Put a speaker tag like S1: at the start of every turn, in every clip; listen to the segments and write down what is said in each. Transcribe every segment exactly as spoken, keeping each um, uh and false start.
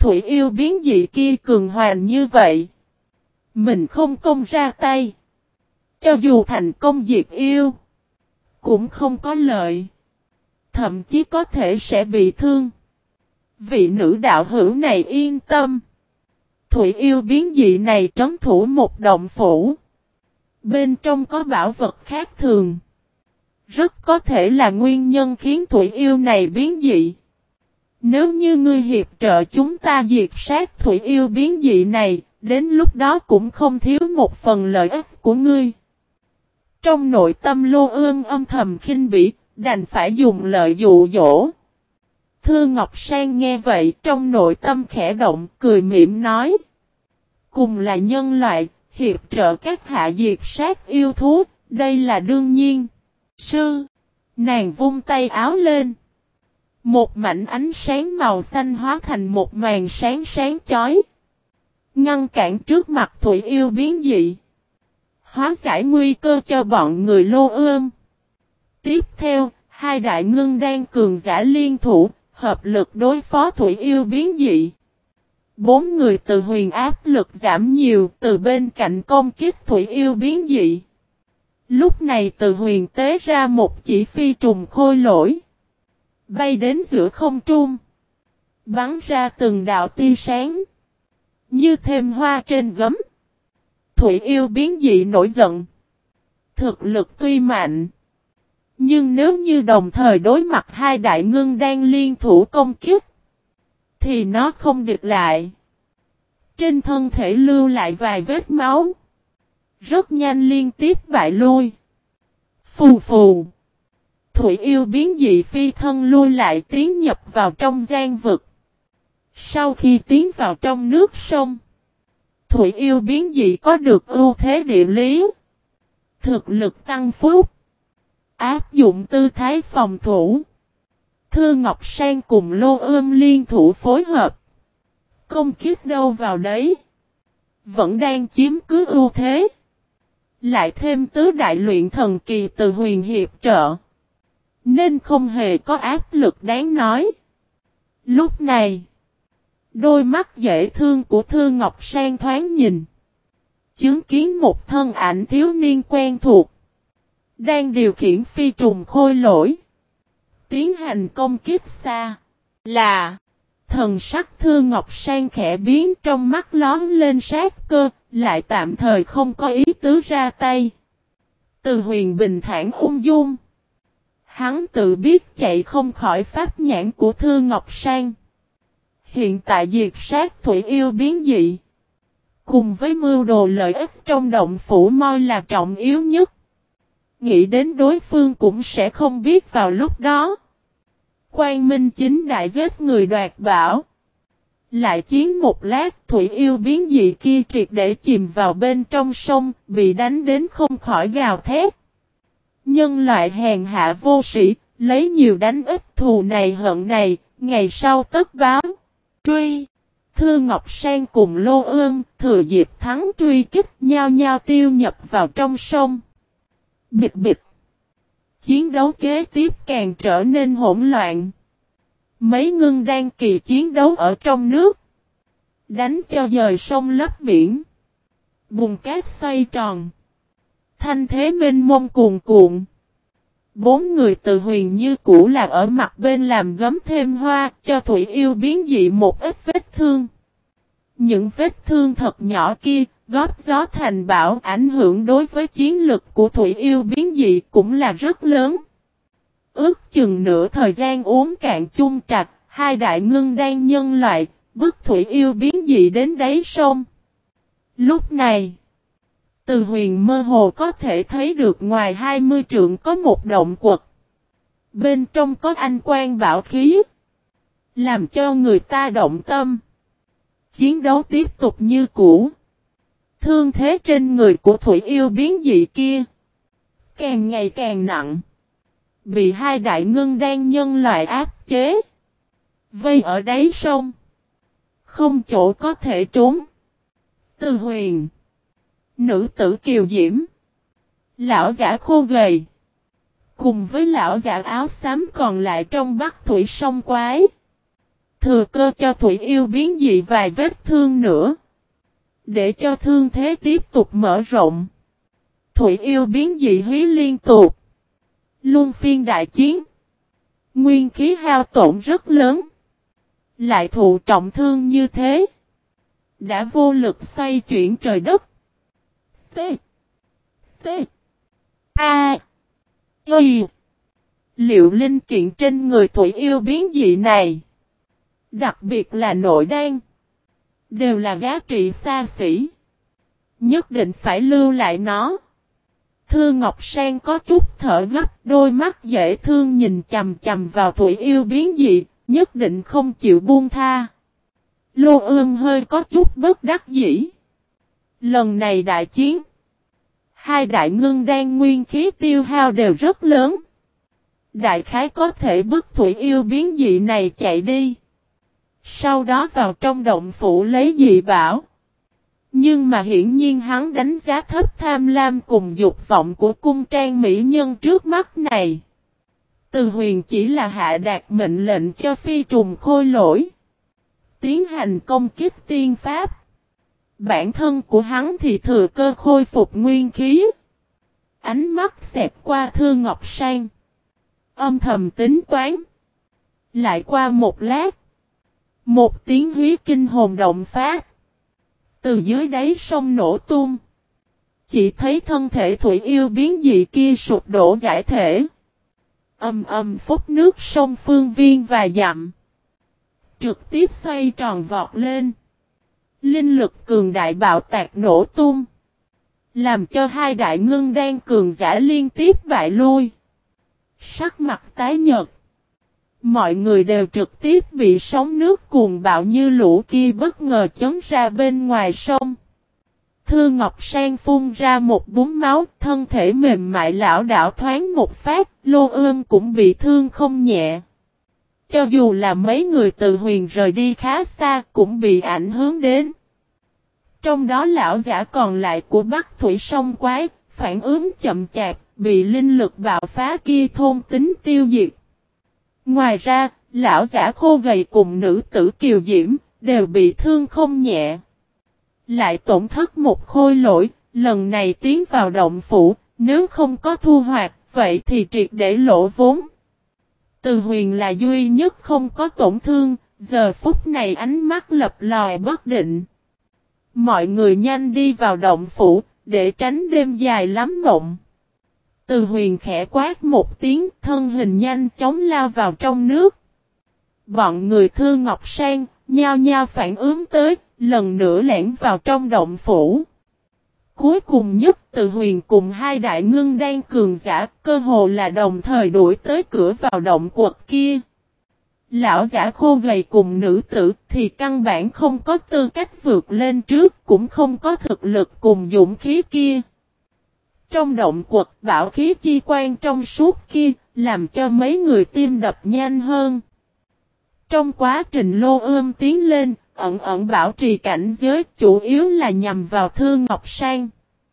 S1: thủy yêu biến dị kia cường hoành như vậy. Mình không công ra tay. Cho dù thành công diệt yêu. Cũng không có lợi. Thậm chí có thể sẽ bị thương. Vị nữ đạo hữu này yên tâm. Thủy yêu biến dị này trấn thủ một động phủ. Bên trong có bảo vật khác thường. Rất có thể là nguyên nhân khiến thủy yêu này biến dị. Nếu như ngươi hiệp trợ chúng ta diệt sát thủy yêu biến dị này, đến lúc đó cũng không thiếu một phần lợi ích của ngươi. Trong nội tâm Lô Ương âm thầm khinh bỉ, đành phải dùng lợi dụ dỗ. Thư Ngọc Sang nghe vậy trong nội tâm khẽ động, cười mỉm nói. Cùng là nhân loại, hiệp trợ các hạ diệt sát yêu thú, đây là đương nhiên. Sư, nàng vung tay áo lên. Một mảnh ánh sáng màu xanh hóa thành một màn sáng sáng chói. Ngăn cản trước mặt thủy yêu biến dị. Hóa giải nguy cơ cho bọn người Lô Ương. Tiếp theo, hai đại ngưng đan cường giả liên thủ, hợp lực đối phó thủy yêu biến dị. Bốn người từ huyền áp lực giảm nhiều, từ bên cạnh công kích thủy yêu biến dị. Lúc này từ huyền tế ra một chỉ phi trùng khôi lỗi. Bay đến giữa không trung. Bắn ra từng đạo tia sáng. Như thêm hoa trên gấm. Thủy yêu biến dị nổi giận. Thực lực tuy mạnh. Nhưng nếu như đồng thời đối mặt hai đại ngưng đang liên thủ công kích. Thì nó không địch lại. Trên thân thể lưu lại vài vết máu. Rất nhanh liên tiếp bại lui. Phù phù. Thủy yêu biến dị phi thân lui lại tiến nhập vào trong giang vực. Sau khi tiến vào trong nước sông. Thủy yêu biến dị có được ưu thế địa lý. Thực lực tăng phúc. Áp dụng tư thái phòng thủ. Thư Ngọc Sang cùng Lô Ương liên thủ phối hợp. Công kích đâu vào đấy. Vẫn đang chiếm cứ ưu thế. Lại thêm tứ đại luyện thần kỳ từ huyền hiệp trợ. Nên không hề có áp lực đáng nói. Lúc này. Đôi mắt dễ thương của Thư Ngọc Sang thoáng nhìn. Chứng kiến một thân ảnh thiếu niên quen thuộc. Đang điều khiển phi trùng khôi lỗi. Tiến hành công kích xa. Là. Thần sắc Thư Ngọc Sang khẽ biến trong mắt lón lên sát cơ. Lại tạm thời không có ý tứ ra tay. Từ huyền bình thản ung dung. Hắn tự biết chạy không khỏi pháp nhãn của Thư Ngọc Sang. Hiện tại diệt sát thủy yêu biến dị. Cùng với mưu đồ lợi ích trong động phủ moi là trọng yếu nhất. Nghĩ đến đối phương cũng sẽ không biết vào lúc đó. Quang Minh chính đại giết người đoạt bảo. Lại chiến một lát thủy yêu biến dị kia triệt để chìm vào bên trong sông, bị đánh đến không khỏi gào thét. Nhân loại hèn hạ vô sĩ, lấy nhiều đánh ít thù này hận này, ngày sau tất báo. Truy. Thư Ngọc Sang cùng Lô Ương, thừa dịp thắng truy kích nhau nhau tiêu nhập vào trong sông. Bịch bịch. Chiến đấu kế tiếp càng trở nên hỗn loạn. Mấy ngưng đang kỳ chiến đấu ở trong nước. Đánh cho dời sông lấp biển. Bùn cát xoay tròn. Thanh thế mênh mông cuồn cuộn. Bốn người từ huyền như cũ là ở mặt bên làm gấm thêm hoa cho thủy yêu biến dị một ít vết thương. Những vết thương thật nhỏ kia góp gió thành bão ảnh hưởng đối với chiến lực của thủy yêu biến dị cũng là rất lớn. Ước chừng nửa thời gian uống cạn chung trạch, hai đại ngưng đang nhân loại, bức thủy yêu biến dị đến đáy sông. Lúc này, từ huyền mơ hồ có thể thấy được ngoài hai mươi trượng có một động quật. Bên trong có anh quan bảo khí. Làm cho người ta động tâm. Chiến đấu tiếp tục như cũ. Thương thế trên người của thủy yêu biến dị kia. Càng ngày càng nặng. Bị hai đại ngưng đang nhân loại áp chế. Vây ở đáy sông. Không chỗ có thể trốn. Từ huyền. Nữ tử kiều diễm. Lão giả khô gầy. Cùng với lão giả áo xám còn lại trong bắc thủy sông quái. Thừa cơ cho Thủy Yêu biến dị vài vết thương nữa. Để cho thương thế tiếp tục mở rộng. Thủy Yêu biến dị hí liên tục. Luân phiên đại chiến. Nguyên khí hao tổn rất lớn. Lại thụ trọng thương như thế. Đã vô lực xoay chuyển trời đất. T. T. A. Y. Liệu linh kiện trên người Thủy Yêu biến dị này. Đặc biệt là nội đan. Đều là giá trị xa xỉ. Nhất định phải lưu lại nó. Thư Ngọc Sang có chút thở gấp, đôi mắt dễ thương nhìn chầm chầm vào Thủy Yêu biến dị, nhất định không chịu buông tha. Lô Ương hơi có chút bất đắc dĩ. Lần này đại chiến, hai đại ngưng đan nguyên khí tiêu hao đều rất lớn. Đại khái có thể bức Thủy Yêu biến dị này chạy đi. Sau đó vào trong động phủ lấy dị bảo. Nhưng mà hiển nhiên hắn đánh giá thấp tham lam cùng dục vọng của cung trang mỹ nhân trước mắt này. Từ Huyền chỉ là hạ đạt mệnh lệnh cho phi trùng khôi lỗi. Tiến hành công kích tiên pháp. Bản thân của hắn thì thừa cơ khôi phục nguyên khí. Ánh mắt xẹt qua Thư Ngọc Sang. Âm thầm tính toán. Lại qua một lát. Một tiếng hí kinh hồn động phát. Từ dưới đáy sông nổ tung. Chỉ thấy thân thể Thủy Yêu biến dị kia sụp đổ giải thể. Âm âm phút nước sông phương viên và dặm. Trực tiếp xoay tròn vọt lên. Linh lực cường đại bạo tạc nổ tung. Làm cho hai đại ngưng đan cường giả liên tiếp bại lui. Sắc mặt tái nhợt. Mọi người đều trực tiếp bị sóng nước cuồng bạo như lũ kia bất ngờ chấn ra bên ngoài sông. Thư Ngọc Sang phun ra một búng máu, thân thể mềm mại lão đảo thoáng một phát, Lô Ương cũng bị thương không nhẹ. Cho dù là mấy người từ Huyền rời đi khá xa cũng bị ảnh hưởng đến. Trong đó lão giả còn lại của Bắc Thủy Sông Quái, phản ứng chậm chạp, bị linh lực bạo phá kia thôn tính tiêu diệt. Ngoài ra, lão giả khô gầy cùng nữ tử Kiều Diễm, đều bị thương không nhẹ. Lại tổn thất một khôi lỗi, lần này tiến vào động phủ, nếu không có thu hoạch, vậy thì triệt để lỗ vốn. Từ Huyền là duy nhất không có tổn thương, giờ phút này ánh mắt lập lòi bất định. Mọi người nhanh đi vào động phủ, để tránh đêm dài lắm mộng. Từ Huyền khẽ quát một tiếng, thân hình nhanh chóng lao vào trong nước. Bọn người Thư Ngọc Sang, nhao nhao phản ứng tới, lần nữa lẻn vào trong động phủ. Cuối cùng nhất Từ Huyền cùng hai đại ngưng đan cường giả, cơ hồ là đồng thời đuổi tới cửa vào động quật kia. Lão giả khô gầy cùng nữ tử thì căn bản không có tư cách vượt lên trước, cũng không có thực lực cùng dũng khí kia. Trong động quật bảo khí chi quan trong suốt kia, làm cho mấy người tim đập nhanh hơn. Trong quá trình Lô Ương tiến lên, ẩn ẩn bảo trì cảnh giới, chủ yếu là nhằm vào Thư Ngọc Sang.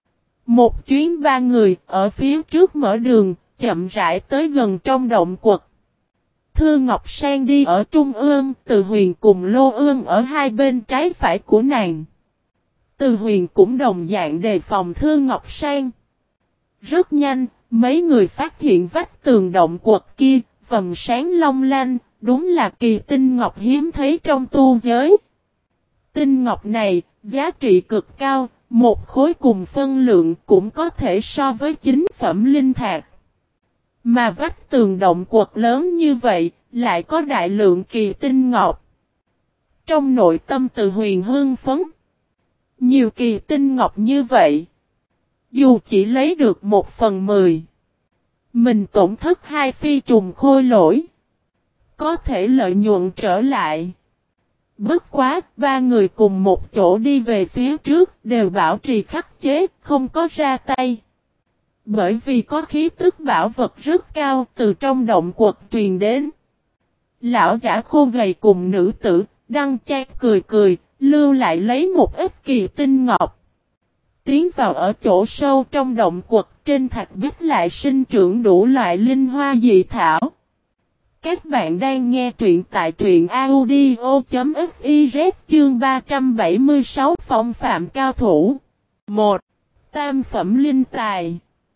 S1: Một chuyến ba người, ở phía trước mở đường, chậm rãi tới gần trong động quật. Thư Ngọc Sang đi ở trung ương, Từ Huyền cùng Lô Ương ở hai bên trái phải của nàng. Từ Huyền cũng đồng dạng đề phòng Thư Ngọc Sang. Rất nhanh, mấy người phát hiện vách tường động quật kia, vầng sáng long lanh, đúng là kỳ tinh ngọc hiếm thấy trong tu giới. Tinh ngọc này, giá trị cực cao, một khối cùng phân lượng cũng có thể so với chính phẩm linh thạch. Mà vách tường động quật lớn như vậy, lại có đại lượng kỳ tinh ngọc. Trong nội tâm Từ Huyền hưng phấn. Nhiều kỳ tinh ngọc như vậy. Dù chỉ lấy được một phần mười. Mình tổn thất hai phi trùng khôi lỗi. Có thể lợi nhuận trở lại. Bất quá, ba người cùng một chỗ đi về phía trước, đều bảo trì khắc chế, không có ra tay. Bởi vì có khí tức bảo vật rất cao từ trong động quật truyền đến. Lão giả khô gầy cùng nữ tử, đăng chat cười cười, lưu lại lấy một ít kỳ tinh ngọc. Tiến vào ở chỗ sâu trong động quật, trên thạch bích lại sinh trưởng đủ loại linh hoa dị thảo. Các bạn đang nghe truyện tại truyện audio.fiz chương ba trăm bảy mươi sáu phong phạm cao thủ. một. Tam phẩm linh tài.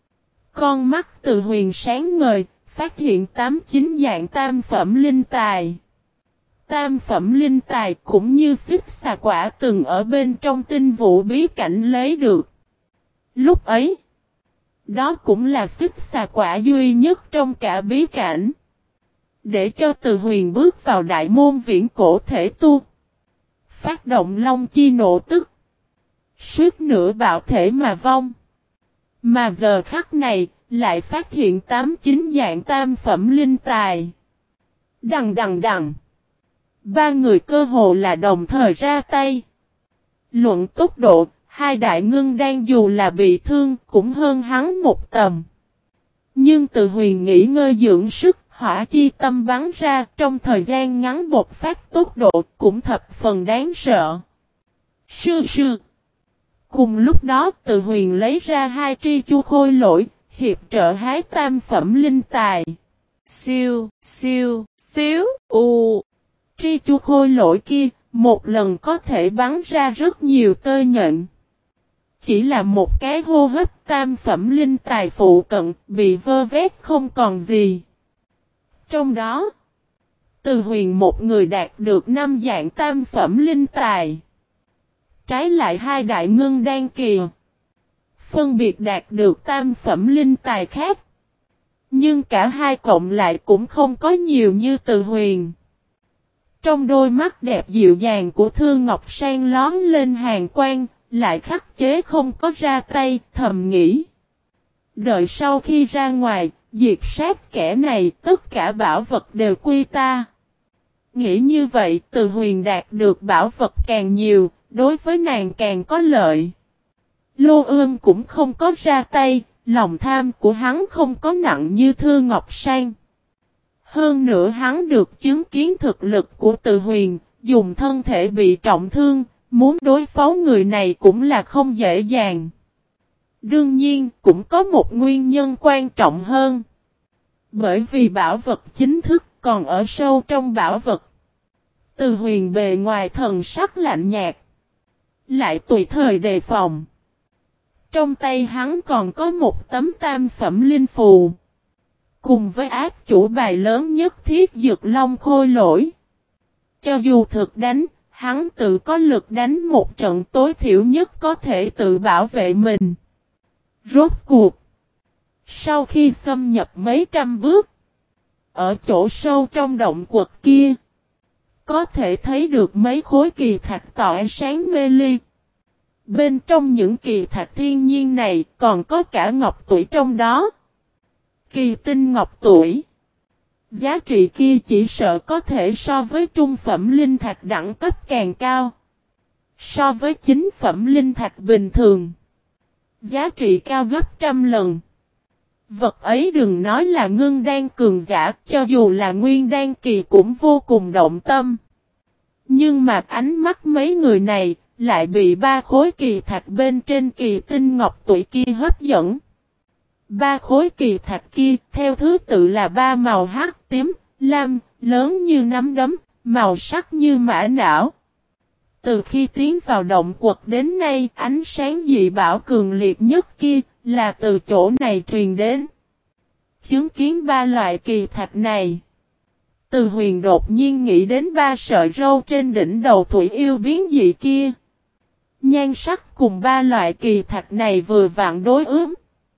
S1: Con mắt Từ Huyền sáng ngời, phát hiện tám chín dạng tam phẩm linh tài. Tam phẩm linh tài cũng như xích xà quả từng ở bên trong tinh vũ bí cảnh lấy được. Lúc ấy, đó cũng là xích xà quả duy nhất trong cả bí cảnh. Để cho Từ Huyền bước vào đại môn viễn cổ thể tu. Phát động long chi nộ tức. Suýt nữa bạo thể mà vong. Mà giờ khắc này, lại phát hiện tám chín dạng tam phẩm linh tài. Đằng đằng đằng. Ba người cơ hồ là đồng thời ra tay. Luận tốc độ, hai đại ngưng đang dù là bị thương cũng hơn hắn một tầm. Nhưng Từ Huyền nghỉ ngơi dưỡng sức, hỏa chi tâm bắn ra trong thời gian ngắn bộc phát tốc độ cũng thập phần đáng sợ. Sư sư. Cùng lúc đó Từ Huyền lấy ra hai tri chu khôi lỗi, hiệp trợ hái tam phẩm linh tài. Siêu, siêu, xíu, u. Tri chu khôi lỗi kia, một lần có thể bắn ra rất nhiều tơ nhện. Chỉ là một cái hô hấp tam phẩm linh tài phụ cận, bị vơ vét không còn gì. Trong đó, Từ Huyền một người đạt được năm dạng tam phẩm linh tài. Trái lại hai đại ngưng đan kỳ, phân biệt đạt được tam phẩm linh tài khác. Nhưng cả hai cộng lại cũng không có nhiều như Từ Huyền. Trong đôi mắt đẹp dịu dàng của Thương Ngọc Sang lón lên hàn quang, lại khắc chế không có ra tay, thầm nghĩ. Đợi sau khi ra ngoài, diệt sát kẻ này, tất cả bảo vật đều quy ta. Nghĩ như vậy, Từ Huyền đạt được bảo vật càng nhiều, đối với nàng càng có lợi. Lô Ương cũng không có ra tay, lòng tham của hắn không có nặng như Thương Ngọc Sang. Hơn nữa hắn được chứng kiến thực lực của Từ Huyền, dùng thân thể bị trọng thương, muốn đối phó người này cũng là không dễ dàng. Đương nhiên, cũng có một nguyên nhân quan trọng hơn. Bởi vì bảo vật chính thức còn ở sâu trong bảo vật. Từ Huyền bề ngoài thần sắc lạnh nhạt, lại tùy thời đề phòng. Trong tay hắn còn có một tấm tam phẩm linh phù. Cùng với ác chủ bài lớn nhất thiết dược long khôi lỗi. Cho dù thực đánh, hắn tự có lực đánh một trận tối thiểu nhất có thể tự bảo vệ mình. Rốt cuộc. Sau khi xâm nhập mấy trăm bước. Ở chỗ sâu trong động quật kia. Có thể thấy được mấy khối kỳ thạch tỏa sáng mê ly. Bên trong những kỳ thạch thiên nhiên này còn có cả ngọc tủy trong đó. Kỳ tinh ngọc tuổi. Giá trị kia chỉ sợ có thể so với trung phẩm linh thạch đẳng cấp càng cao. So với chính phẩm linh thạch bình thường. Giá trị cao gấp trăm lần. Vật ấy đừng nói là ngưng đan cường giả, cho dù là nguyên đan kỳ cũng vô cùng động tâm. Nhưng mà ánh mắt mấy người này lại bị ba khối kỳ thạch bên trên kỳ tinh ngọc tuổi kia hấp dẫn. Ba khối kỳ thạch kia theo thứ tự là ba màu hắc, tím, lam, lớn như nắm đấm, màu sắc như mã não. Từ khi tiến vào động quật đến nay, ánh sáng dị bảo cường liệt nhất kia là từ chỗ này truyền đến. Chứng kiến ba loại kỳ thạch này, Từ Huyền đột nhiên nghĩ đến ba sợi râu trên đỉnh đầu thủy yêu biến dị kia. Nhan sắc cùng ba loại kỳ thạch này vừa vặn đối ứng.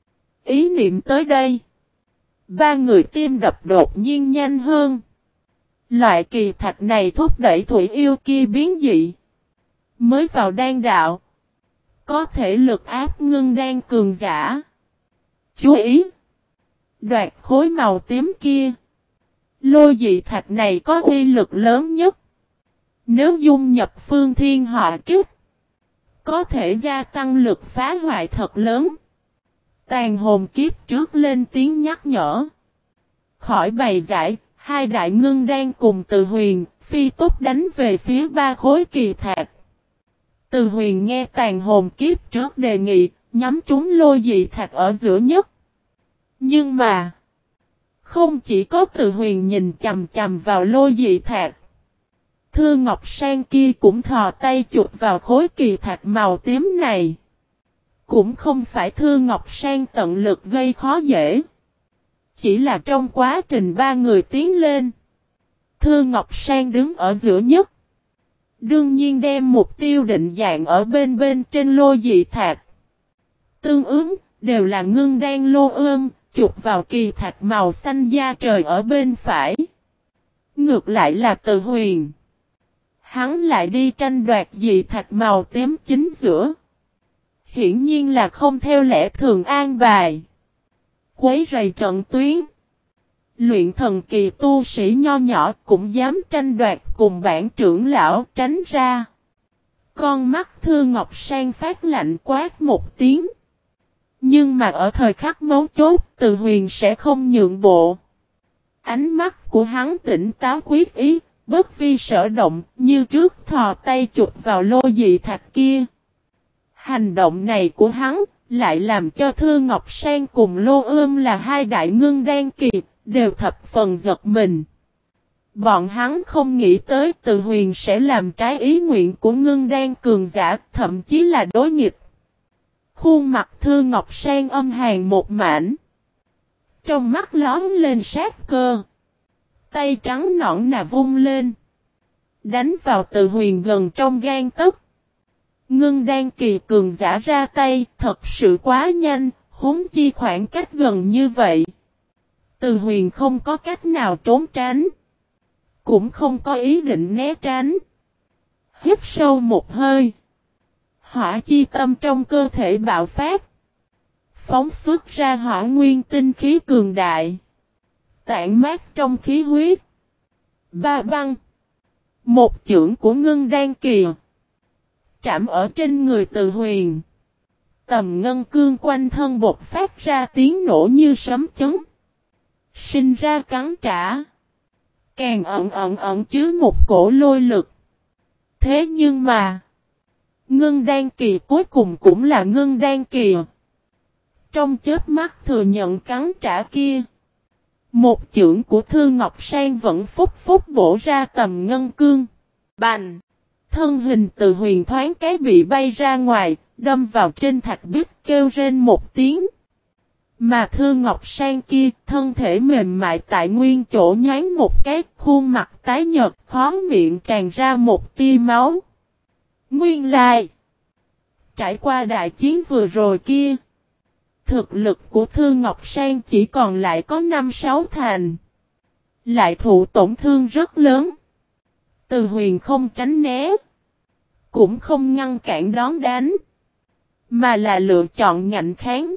S1: Ý niệm tới đây, ba người tim đập đột nhiên nhanh hơn. Loại kỳ thạch này thúc đẩy thủy yêu kia biến dị. Mới vào đan đạo, có thể lực áp ngưng đan cường giả. Chú ý! Đoạt khối màu tím kia. Lôi dị thạch này có uy lực lớn nhất. Nếu dung nhập phương thiên họa kiếp, có thể gia tăng lực phá hoại thật lớn. Tàn hồn kiếp trước lên tiếng nhắc nhở. Khỏi bày giải, hai đại ngưng đang cùng Từ Huyền, phi tốc đánh về phía ba khối kỳ thạch. Từ Huyền nghe tàn hồn kiếp trước đề nghị, nhắm trúng lôi dị thạch ở giữa nhất. Nhưng mà, Không chỉ có Từ Huyền nhìn chằm chằm vào lôi dị thạch. Thư Ngọc Sang kia cũng thò tay chụp vào khối kỳ thạch màu tím này. Cũng không phải Thư Ngọc Sang tận lực gây khó dễ. Chỉ là trong quá trình ba người tiến lên. Thư Ngọc Sang đứng ở giữa nhất. Đương nhiên đem mục tiêu định dạng ở bên bên trên lôi dị thạch. Tương ứng, đều là ngưng đan lô ương, chụp vào kỳ thạch màu xanh da trời ở bên phải. Ngược lại là Từ Huyền. Hắn lại đi tranh đoạt dị thạch màu tím chính giữa. Hiển nhiên là không theo lẽ thường an bài. Quấy rầy trận tuyến. Luyện thần kỳ tu sĩ nho nhỏ cũng dám tranh đoạt cùng bản trưởng lão tránh ra. Con mắt Thư Ngọc Sang phát lạnh quát một tiếng. Nhưng mà ở thời khắc mấu chốt, Từ Huyền sẽ không nhượng bộ. Ánh mắt của hắn tỉnh táo quyết ý, bất vi sở động, như trước thò tay chụp vào lô dị thạch kia. Hành động này của hắn, lại làm cho Thư Ngọc Sang cùng Lô Ươm là hai đại ngưng đan kỳ, đều thập phần giật mình. Bọn hắn không nghĩ tới Từ Huyền sẽ làm trái ý nguyện của ngưng đan cường giả, thậm chí là đối nghịch. Khuôn mặt Thư Ngọc Sang âm hàn một mảnh. Trong mắt lóm lên sát cơ. Tay trắng nõn nà vung lên. Đánh vào Từ Huyền gần trong gan tấc. Ngưng đan kỳ cường giả ra tay, thật sự quá nhanh, huống chi khoảng cách gần như vậy. Từ Huyền không có cách nào trốn tránh. Cũng không có ý định né tránh. Hít sâu một hơi. Hỏa chi tâm trong cơ thể bạo phát. Phóng xuất ra hỏa nguyên tinh khí cường đại. Tản mát trong khí huyết. Ba băng. Một chưởng của ngưng đan kỳ. Trảm ở trên người Từ Huyền. Tầm ngân cương quanh thân bột phát ra tiếng nổ như sấm chấn. Sinh ra cắn trả. Càng ẩn ẩn ẩn chứa một cổ lôi lực. Thế nhưng mà. Ngưng đan kỳ cuối cùng cũng là ngưng đan kỳ. Trong chớp mắt thừa nhận cắn trả kia. Một chưởng của Thư Ngọc Sang vẫn phúc phúc bổ ra tầm ngân cương. Bành! Thân hình Từ Huyền thoáng cái bị bay ra ngoài, đâm vào trên thạch bích kêu rên một tiếng. Mà Thư Ngọc Sang kia, thân thể mềm mại tại nguyên chỗ nhoáng một cái, khuôn mặt tái nhợt, khó miệng tràn ra một tia máu. Nguyên lai! Trải qua đại chiến vừa rồi kia, thực lực của Thư Ngọc Sang chỉ còn lại có năm sáu thành. Lại thụ tổn thương rất lớn. Từ Huyền không tránh né. Cũng không ngăn cản đón đánh. Mà là lựa chọn ngạnh kháng.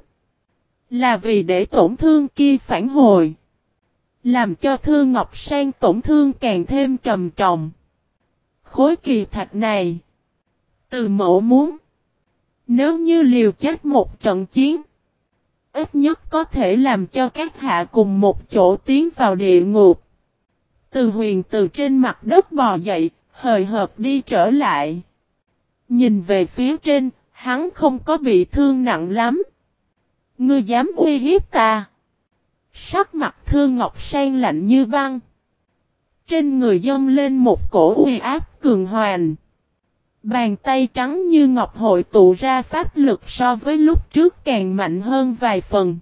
S1: Là vì để tổn thương kia phản hồi. Làm cho Thư Ngọc Sang tổn thương càng thêm trầm trọng. Khối kỳ thạch này. Từ mẫu muốn. Nếu như liều chết một trận chiến. Ít nhất có thể làm cho các hạ cùng một chỗ tiến vào địa ngục. Từ Huyền từ trên mặt đất bò dậy, hời hợt đi trở lại. Nhìn về phía trên, hắn không có bị thương nặng lắm. Ngươi dám uy hiếp ta? Sắc mặt Thư Ngọc Sang lạnh như băng. Trên người dâng lên một cổ uy áp cường hoành. Bàn tay trắng như ngọc hội tụ ra pháp lực so với lúc trước càng mạnh hơn vài phần.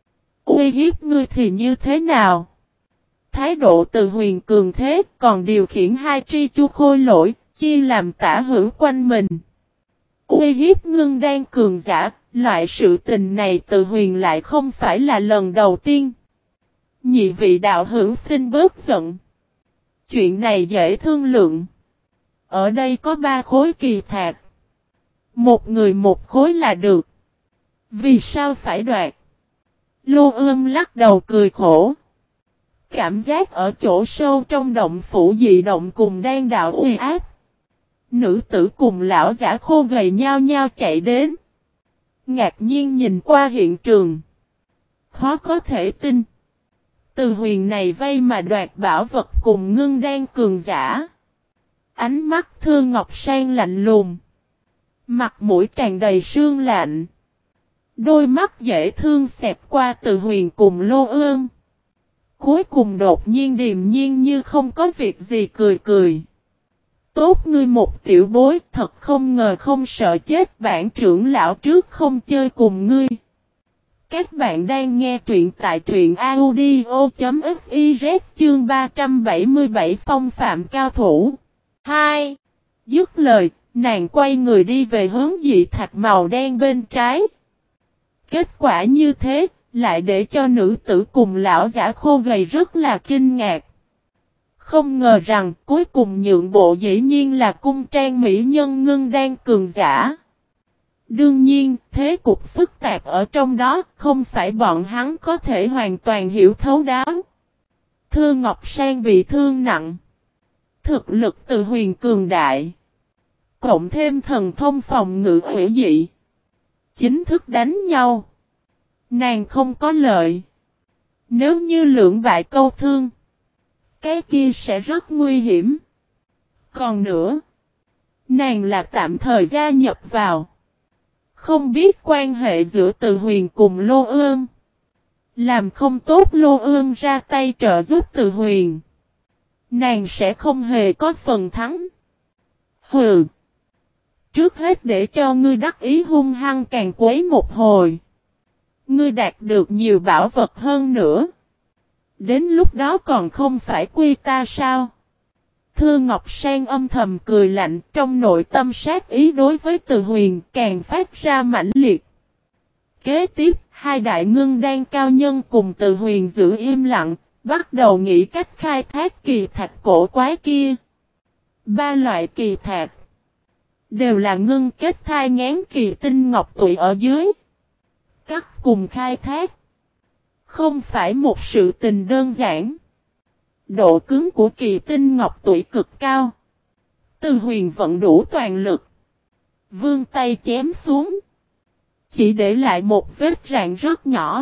S1: Uy hiếp ngươi thì như thế nào? Thái độ Từ Huyền cường thế còn điều khiển hai tri chu khôi lỗi, chia làm tả hữu quanh mình. Uy hiếp ngưng đan cường giả, loại sự tình này Từ Huyền lại không phải là lần đầu tiên. Nhị vị đạo hữu xin bớt giận. Chuyện này dễ thương lượng. Ở đây có ba khối kỳ thạch. Một người một khối là được. Vì sao phải đoạt? Lô Ươm lắc đầu cười khổ. Cảm giác ở chỗ sâu trong động phủ dị động cùng đan đạo uy áp. Nữ tử cùng lão giả khô gầy nhao nhao chạy đến. Ngạc nhiên nhìn qua hiện trường. Khó có thể tin. Từ Huyền này vây mà đoạt bảo vật cùng ngưng đan cường giả. Ánh mắt Thư Ngọc Sang lạnh lùng. Mặt mũi tràn đầy sương lạnh. Đôi mắt dễ thương xẹp qua Từ Huyền cùng Lô Ươm. Cuối cùng đột nhiên điềm nhiên như không có việc gì cười cười. Tốt ngươi một tiểu bối, thật không ngờ không sợ chết, bản trưởng lão trước không chơi cùng ngươi. Các bạn đang nghe truyện tại truyện audio.fiz chương ba trăm bảy mươi bảy phong phạm cao thủ. hai. Dứt lời, nàng quay người đi về hướng dị thạch màu đen bên trái. Kết quả như thế, lại để cho nữ tử cùng lão giả khô gầy rất là kinh ngạc. Không ngờ rằng cuối cùng nhượng bộ dĩ nhiên là cung trang mỹ nhân ngưng đang cường giả. Đương nhiên, thế cục phức tạp ở trong đó, không phải bọn hắn có thể hoàn toàn hiểu thấu đáo. Thư Ngọc Sang bị thương nặng. Thực lực từ huyền cường đại. Cộng thêm thần thông phòng ngự hủy dị. Chính thức đánh nhau. Nàng không có lợi. Nếu như lưỡng bại câu thương. Cái kia sẽ rất nguy hiểm. Còn nữa. Nàng là tạm thời gia nhập vào. Không biết quan hệ giữa Từ Huyền cùng Lô Ương. Làm không tốt Lô Ương ra tay trợ giúp Từ Huyền. Nàng sẽ không hề có phần thắng. Hừ. Trước hết để cho ngươi đắc ý hung hăng càng quấy một hồi. Ngươi đạt được nhiều bảo vật hơn nữa. Đến lúc đó còn không phải quy ta sao? Thư Ngọc Sang âm thầm cười lạnh, trong nội tâm sát ý đối với Từ Huyền càng phát ra mãnh liệt. Kế tiếp, hai đại ngưng đan cao nhân cùng Từ Huyền giữ im lặng, bắt đầu nghĩ cách khai thác kỳ thạch cổ quái kia. Ba loại kỳ thạch đều là ngưng kết thai ngán kỳ tinh ngọc tụy ở dưới. Cắt cùng khai thác không phải một sự tình đơn giản. Độ cứng của kỳ tinh ngọc tụy cực cao. Từ Huyền vận đủ toàn lực. Vươn tay chém xuống. Chỉ để lại một vết rạn rất nhỏ.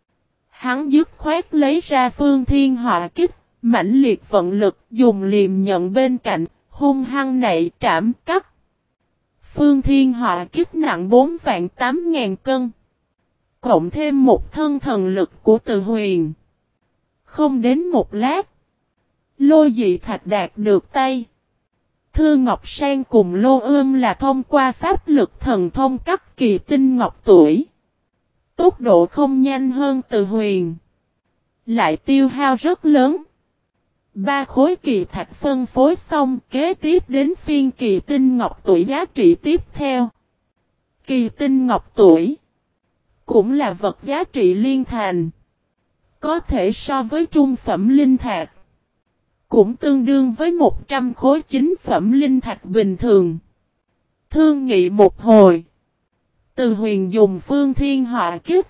S1: Hắn dứt khoát lấy ra phương thiên họa kích. Mãnh liệt vận lực dùng liềm nhận bên cạnh. Hung hăng nảy trảm cắt. Phương thiên họa kích nặng bốn vạn tám ngàn cân. Cộng thêm một thân thần lực của Từ Huyền. Không đến một lát. Lôi dị thạch đạt được tay. Thư Ngọc Sang cùng Lô Ương là thông qua pháp lực thần thông cắt kỳ tinh ngọc tuổi. Tốc độ không nhanh hơn Từ Huyền. Lại tiêu hao rất lớn. Ba khối kỳ thạch phân phối xong, kế tiếp đến phiên kỳ tinh ngọc tuổi giá trị tiếp theo. Kỳ tinh ngọc tuổi cũng là vật giá trị liên thành. Có thể so với trung phẩm linh thạch. Cũng tương đương với một trăm khối chính phẩm linh thạch bình thường. Thương nghị một hồi. Từ Huyền dùng phương thiên họa kích.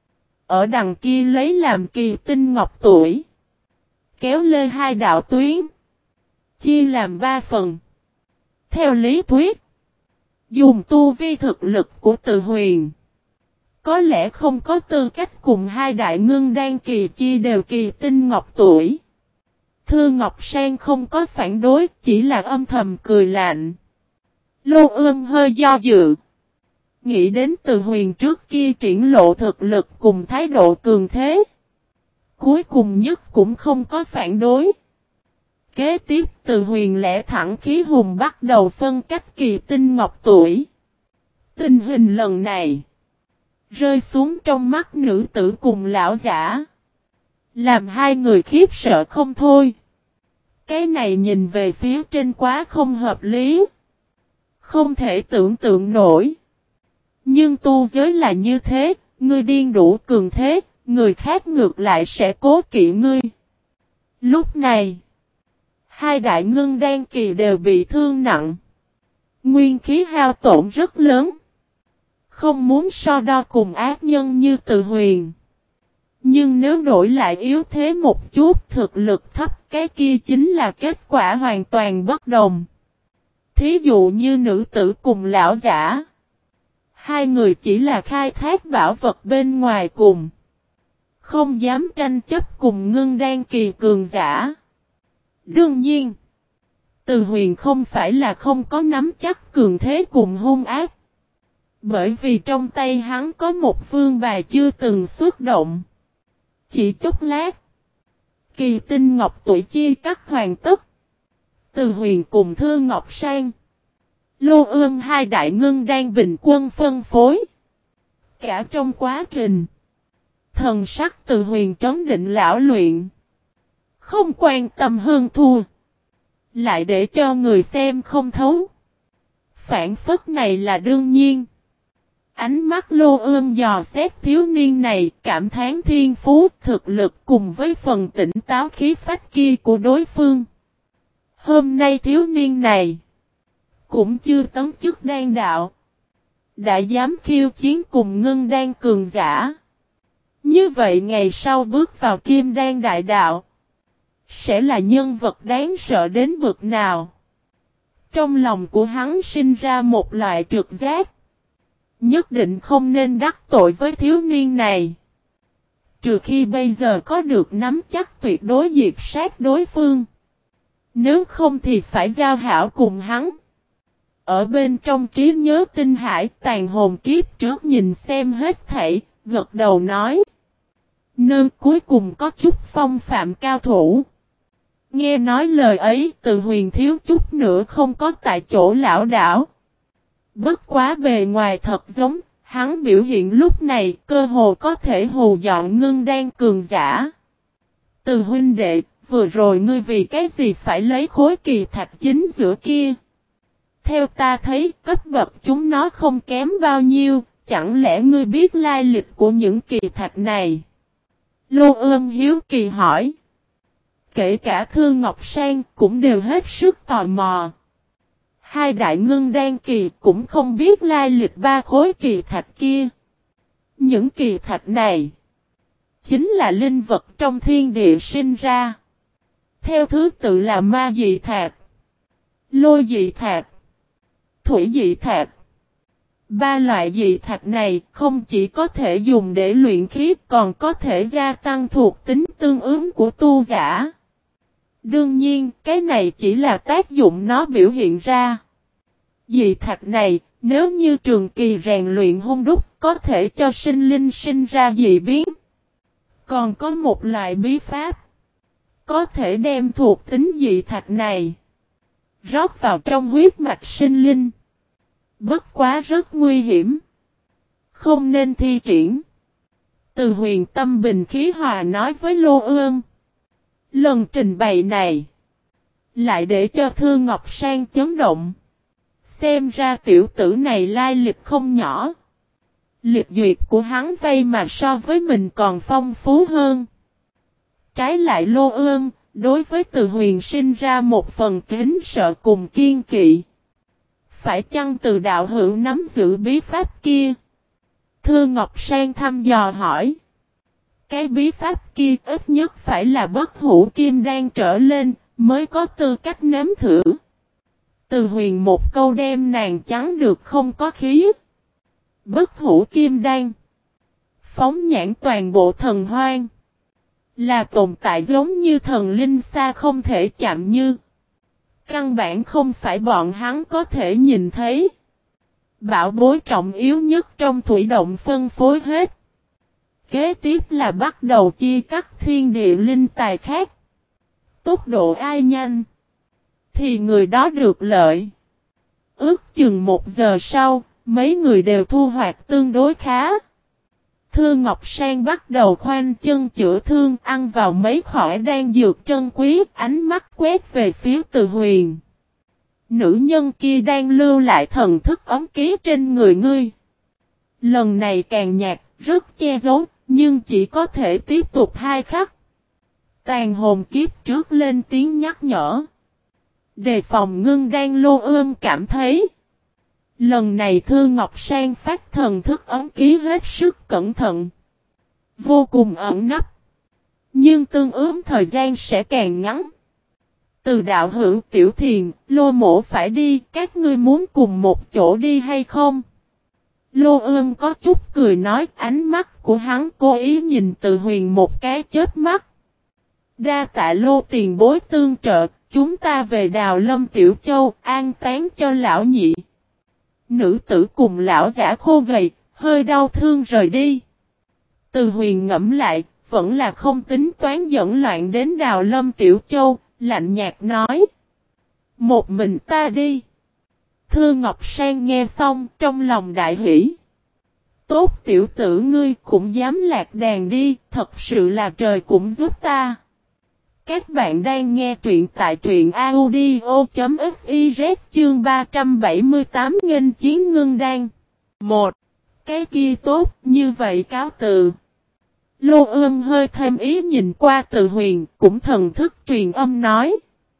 S1: Ở đằng kia lấy làm kỳ tinh ngọc tuổi. Kéo lê hai đạo tuyến. Chia làm ba phần. Theo lý thuyết. Dùng tu vi thực lực của Từ Huyền. Có lẽ không có tư cách cùng hai đại ngưng đan kỳ chia đều kỳ tinh ngọc tuổi. Thư Ngọc Sang không có phản đối, chỉ là âm thầm cười lạnh. Lô Ương hơi do dự. Nghĩ đến Từ Huyền trước kia triển lộ thực lực cùng thái độ cường thế. Cuối cùng nhất cũng không có phản đối. Kế tiếp Từ Huyền lẽ thẳng khí hùng bắt đầu phân cách kỳ tinh ngọc tuổi. Tình hình lần này rơi xuống trong mắt nữ tử cùng lão giả. Làm hai người khiếp sợ không thôi. Cái này nhìn về phía trên quá không hợp lý. Không thể tưởng tượng nổi. Nhưng tu giới là như thế, ngươi điên đủ cường thế, người khác ngược lại sẽ cố kỵ ngươi. Lúc này, hai đại ngưng đan kỳ đều bị thương nặng. Nguyên khí hao tổn rất lớn. Không muốn so đo cùng ác nhân như Từ Huyền. Nhưng nếu đổi lại yếu thế một chút, thực lực thấp, cái kia chính là kết quả hoàn toàn bất đồng. Thí dụ như nữ tử cùng lão giả. Hai người chỉ là khai thác bảo vật bên ngoài cùng. Không dám tranh chấp cùng ngưng đan kỳ cường giả. Đương nhiên, Từ Huyền không phải là không có nắm chắc cường thế cùng hung ác. Bởi vì trong tay hắn có một vương bài chưa từng xuất động. Chỉ chốc lát, kỳ tinh ngọc tuổi chia cắt hoàn tất. Từ Huyền cùng Thư Ngọc Sang, Lô Ương hai đại ngưng đang bình quân phân phối. Cả trong quá trình, thần sắc Từ Huyền trấn định lão luyện, không quan tâm hơn thua, lại để cho người xem không thấu. Phản phất này là đương nhiên. Ánh mắt Lô Ương dò xét thiếu niên này, cảm thán thiên phú, thực lực cùng với phần tỉnh táo khí phách kia của đối phương. Hôm nay thiếu niên này cũng chưa tấn chức đan đạo, đã dám khiêu chiến cùng ngưng đan cường giả. Như vậy ngày sau bước vào kim đan đại đạo, sẽ là nhân vật đáng sợ đến bực nào. Trong lòng của hắn sinh ra một loại trực giác. Nhất định không nên đắc tội với thiếu niên này. Trừ khi bây giờ có được nắm chắc tuyệt đối diệt sát đối phương. Nếu không thì phải giao hảo cùng hắn. Ở bên trong trí nhớ tinh hải, tàn hồn kiếp trước nhìn xem hết thảy, gật đầu nói. Nương cuối cùng có chút phong phạm cao thủ. Nghe nói lời ấy, Từ Huyền thiếu chút nữa không có tại chỗ lão đảo. Bất quá bề ngoài thật giống, hắn biểu hiện lúc này cơ hồ có thể hù dọn ngưng đan cường giả. Từ huynh đệ, vừa rồi ngươi vì cái gì phải lấy khối kỳ thạch chính giữa kia? Theo ta thấy, cấp bậc chúng nó không kém bao nhiêu, chẳng lẽ ngươi biết lai lịch của những kỳ thạch này? Lô Ương hiếu kỳ hỏi. Kể cả Thư Ngọc Sang cũng đều hết sức tò mò. Hai đại ngưng đan kỳ cũng không biết lai lịch ba khối kỳ thạch kia. Những kỳ thạch này chính là linh vật trong thiên địa sinh ra. Theo thứ tự là ma dị thạch, lôi dị thạch, thủy dị thạch. Ba loại dị thạch này không chỉ có thể dùng để luyện khí, còn có thể gia tăng thuộc tính tương ứng của tu giả. Đương nhiên, cái này chỉ là tác dụng nó biểu hiện ra. Dị thạch này, nếu như trường kỳ rèn luyện hung đúc, có thể cho sinh linh sinh ra dị biến. Còn có một loại bí pháp, có thể đem thuộc tính dị thạch này rót vào trong huyết mạch sinh linh. Bất quá rất nguy hiểm, không nên thi triển. Từ Huyền tâm bình khí hòa nói với Lô Ương. Lần trình bày này lại để cho Thư Ngọc Sang chấn động. Xem ra tiểu tử này lai lịch không nhỏ. Liệt duyệt của hắn vây mà so với mình còn phong phú hơn. Trái lại Lô Ương, đối với Từ Huyền sinh ra một phần kính sợ cùng kiên kỵ. Phải chăng Từ đạo hữu nắm giữ bí pháp kia? Thư Ngọc Sang thăm dò hỏi. Cái bí pháp kia ít nhất phải là bất hủ kim đan trở lên, mới có tư cách nếm thử. Từ Huyền một câu đem nàng trắng được không có khí. Bất hủ kim đan, phóng nhãn toàn bộ thần hoang, là tồn tại giống như thần linh xa không thể chạm như. Căn bản không phải bọn hắn có thể nhìn thấy. Bảo bối trọng yếu nhất trong thủy động phân phối hết. Kế tiếp là bắt đầu chia cắt thiên địa linh tài khác. Tốc độ ai nhanh thì người đó được lợi. Ước chừng một giờ sau, mấy người đều thu hoạch tương đối khá. Thư Ngọc Sang bắt đầu khoanh chân chữa thương, ăn vào mấy khỏi đan dược trân quý, ánh mắt quét về phía Từ Huyền. Nữ nhân kia đang lưu lại thần thức ấm ký trên người ngươi. Lần này càng nhạt, rất che giấu, nhưng chỉ có thể tiếp tục hai khắc. Tàn hồn kiếp trước lên tiếng nhắc nhở. Đề phòng ngưng đang Lô Ương cảm thấy. Lần này Thư Ngọc Sang phát thần thức ấm ký hết sức cẩn thận. Vô cùng ẩn nấp. Nhưng tương ứng thời gian sẽ càng ngắn. Từ đạo hữu Tiểu Thiền, Lô Mộ phải đi, các ngươi muốn cùng một chỗ đi hay không? Lô Ương có chút cười nói, ánh mắt của hắn cố ý nhìn Từ Huyền một cái chớp mắt. Đa tạ Lô tiền bối tương trợ, chúng ta về Đào Lâm Tiểu Châu, an táng cho lão nhị. Nữ tử cùng lão giả khô gầy, hơi đau thương rời đi. Từ Huyền ngẫm lại, vẫn là không tính toán dẫn loạn đến Đào Lâm Tiểu Châu, lạnh nhạt nói. Một mình ta đi. Thư Ngọc Sang nghe xong trong lòng đại hỷ. Tốt tiểu tử ngươi cũng dám lạc đàn đi, thật sự là trời cũng giúp ta. Các bạn đang nghe truyện tại truyện audio.fiz chương ba trăm bảy mươi tám nghênh chiến ngưng đan. Một. Cái kia tốt, như vậy cáo từ. Lô Ương hơi thêm ý nhìn qua Từ Huyền, cũng thần thức truyền âm nói.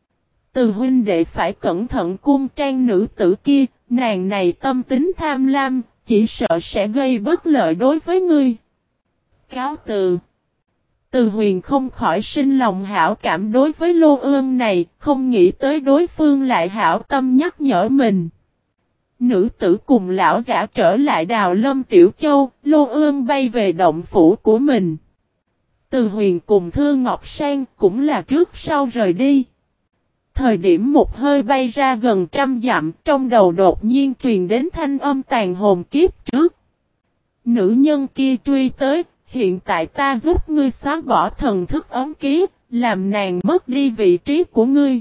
S1: Từ huynh đệ phải cẩn thận cung trang nữ tử kia, nàng này tâm tính tham lam, chỉ sợ sẽ gây bất lợi đối với ngươi. Cáo từ. Từ Huyền không khỏi sinh lòng hảo cảm đối với Lô Ương này, không nghĩ tới đối phương lại hảo tâm nhắc nhở mình. Nữ tử cùng lão giả trở lại Đào Lâm Tiểu Châu, Lô Ương bay về động phủ của mình. Từ Huyền cùng Thư Ngọc Sang cũng là trước sau rời đi. Thời điểm một hơi bay ra gần trăm dặm, trong đầu đột nhiên truyền đến thanh âm tàn hồn kiếp trước. Nữ nhân kia truy tới, hiện tại ta giúp ngươi xóa bỏ thần thức ấm ký, làm nàng mất đi vị trí của ngươi.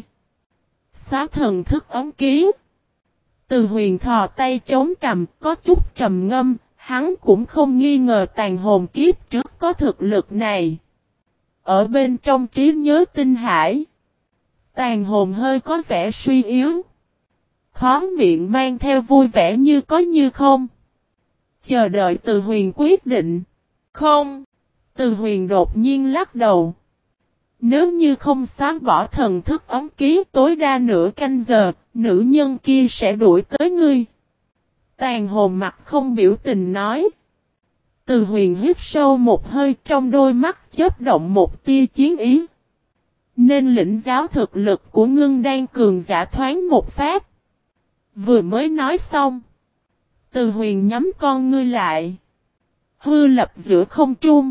S1: Xóa thần thức ấm ký. Từ Huyền thò tay chống cằm, có chút trầm ngâm, hắn cũng không nghi ngờ tàn hồn kiếp trước có thực lực này. Ở bên trong trí nhớ tinh hải, tàn hồn hơi có vẻ suy yếu. Khó miệng mang theo vui vẻ như có như không. Chờ đợi Từ Huyền quyết định. Không. Từ Huyền đột nhiên lắc đầu. Nếu như không xóa bỏ thần thức ấm ký tối đa nửa canh giờ, nữ nhân kia sẽ đuổi tới ngươi. Tàn hồn mặt không biểu tình nói. Từ Huyền hít sâu một hơi, trong đôi mắt chớp động một tia chiến ý. Nên lĩnh giáo thực lực của ngưng đan cường giả thoáng một phát. Vừa mới nói xong, Từ Huyền nhắm con ngươi lại. Hư lập giữa không trung.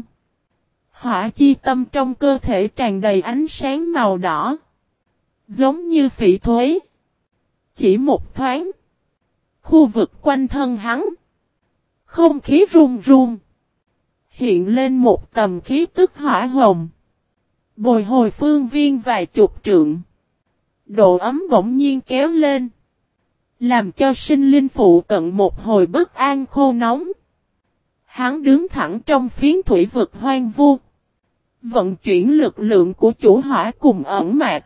S1: Hỏa chi tâm trong cơ thể tràn đầy ánh sáng màu đỏ. Giống như phỉ thúy. Chỉ một thoáng. Khu vực quanh thân hắn. Không khí run run. Hiện lên một tầm khí tức hỏa hồng. Bồi hồi phương viên vài chục trượng. Độ ấm bỗng nhiên kéo lên. Làm cho sinh linh phụ cận một hồi bất an khô nóng. Hắn đứng thẳng trong phiến thủy vực hoang vu. Vận chuyển lực lượng của chủ hỏa cùng ẩn mạc.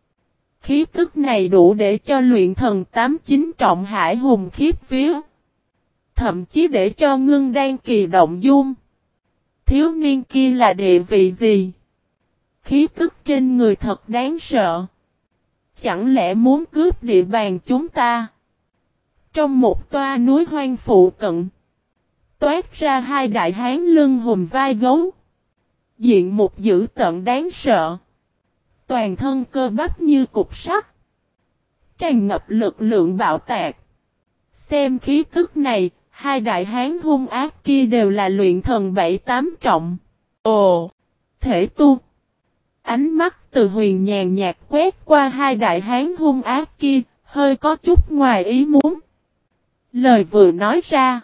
S1: Khí tức này đủ để cho luyện thần tám chín trọng hải hùng khiếp vía. Thậm chí để cho ngưng đan kỳ động dung. Thiếu niên kia là địa vị gì? Khí tức trên người thật đáng sợ. Chẳng lẽ muốn cướp địa bàn chúng ta? Trong một toa núi hoang phụ cận. Toát ra hai đại hán lưng hùm vai gấu. Diện một dữ tợn đáng sợ. Toàn thân cơ bắp như cục sắt. Tràn ngập lực lượng bạo tạc. Xem khí tức này, hai đại hán hung ác kia đều là luyện thần bảy tám trọng. Ồ! Thể tu! Ánh mắt Từ Huyền nhàn nhạt quét qua hai đại hán hung ác kia, hơi có chút ngoài ý muốn. Lời vừa nói ra.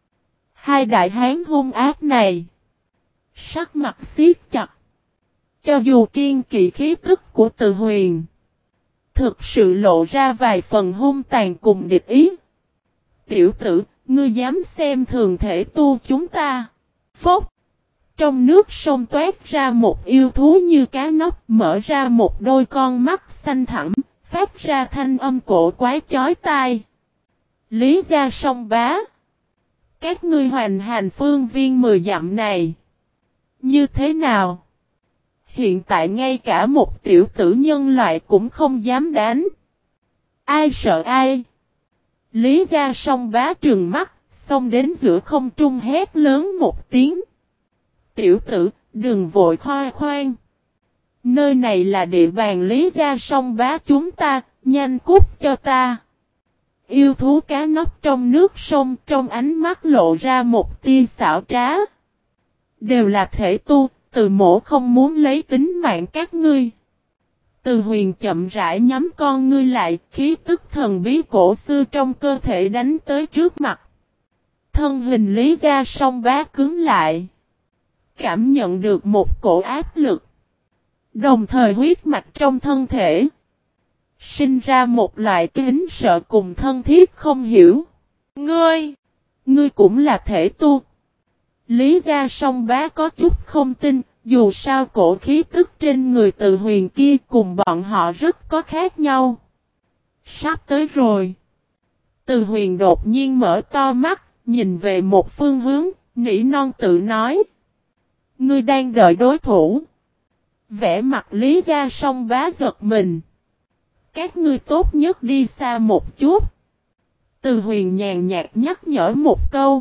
S1: Hai đại hán hung ác này. Sắc mặt siết chặt. Cho dù kiên kỵ khí tức của Từ Huyền. Thực sự lộ ra vài phần hung tàn cùng địch ý. Tiểu tử, ngươi dám xem thường thể tu chúng ta. Phốc. Trong nước sông toát ra một yêu thú như cá nóc, mở ra một đôi con mắt xanh thẳm, phát ra thanh âm cổ quái chói tai. Lý gia sông bá. Các ngươi hoành hành phương viên mười dặm này. Như thế nào? Hiện tại ngay cả một tiểu tử nhân loại cũng không dám đánh. Ai sợ ai? Lý gia sông bá trừng mắt, xông đến giữa không trung hét lớn một tiếng. Tiểu tử, đừng vội khoe khoang. Nơi này là địa bàn Lý gia sông bá chúng ta, nhanh cút cho ta. Yêu thú cá nóc trong nước sông, trong ánh mắt lộ ra một tia xảo trá. Đều là thể tu, Từ mổ không muốn lấy tính mạng các ngươi. Từ Huyền chậm rãi nhắm con ngươi lại, khí tức thần bí cổ xưa trong cơ thể đánh tới trước mặt. Thân hình Lý gia song bá cứng lại. cảm nhận được một cổ áp lực. Đồng thời huyết mạch trong thân thể sinh ra một loại kính sợ cùng thân thiết không hiểu. Ngươi! Ngươi cũng là thể tu. Lý Gia Song Bá có chút không tin, dù sao cổ khí tức trên người Từ Huyền kia cùng bọn họ rất có khác nhau. Sắp tới rồi. Từ Huyền đột nhiên mở to mắt, nhìn về một phương hướng, nỉ non tự nói. Ngươi đang đợi đối thủ. Vẻ mặt Lý Gia Song Bá giật mình. Các ngươi tốt nhất đi xa một chút. Từ Huyền nhàn nhạt nhắc nhở một câu.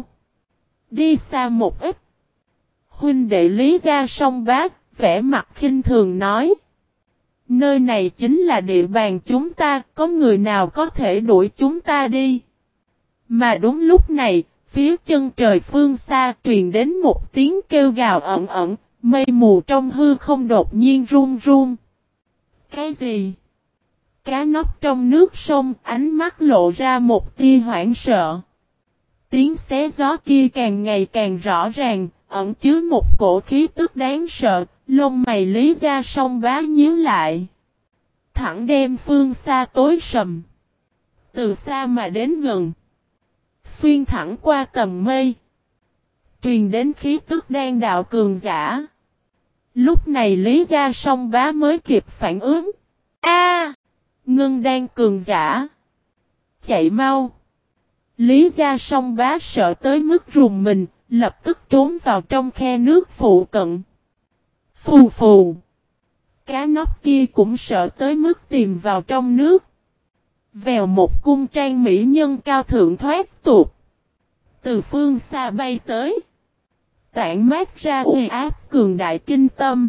S1: Đi xa một ít. Huynh đệ Lý Gia Song Bá, vẻ mặt khinh thường nói. Nơi này chính là địa bàn chúng ta, có người nào có thể đuổi chúng ta đi. Mà đúng lúc này, phía chân trời phương xa truyền đến một tiếng kêu gào ẩn ẩn, mây mù trong hư không đột nhiên run run. Cái gì? Cá nóc trong nước sông, ánh mắt lộ ra một tia hoảng sợ. Tiếng xé gió kia càng ngày càng rõ ràng, ẩn chứa một cổ khí tức đáng sợ, lông mày Lý Gia Song Bá nhíu lại. Thẳng đem phương xa tối sầm. Từ xa mà đến gần. Xuyên thẳng qua tầng mây. Truyền đến khí tức đan đạo cường giả. Lúc này Lý Gia Song Bá mới kịp phản ứng. A, ngưng đan cường giả. Chạy mau. Lý Gia Song Bá sợ tới mức rùng mình, lập tức trốn vào trong khe nước phụ cận. Phù phù. Cá nóc kia cũng sợ tới mức tìm vào trong nước. Vèo một cung trang mỹ nhân cao thượng thoát tuột. Từ phương xa bay tới. Tản mát ra uy áp cường đại kinh tâm.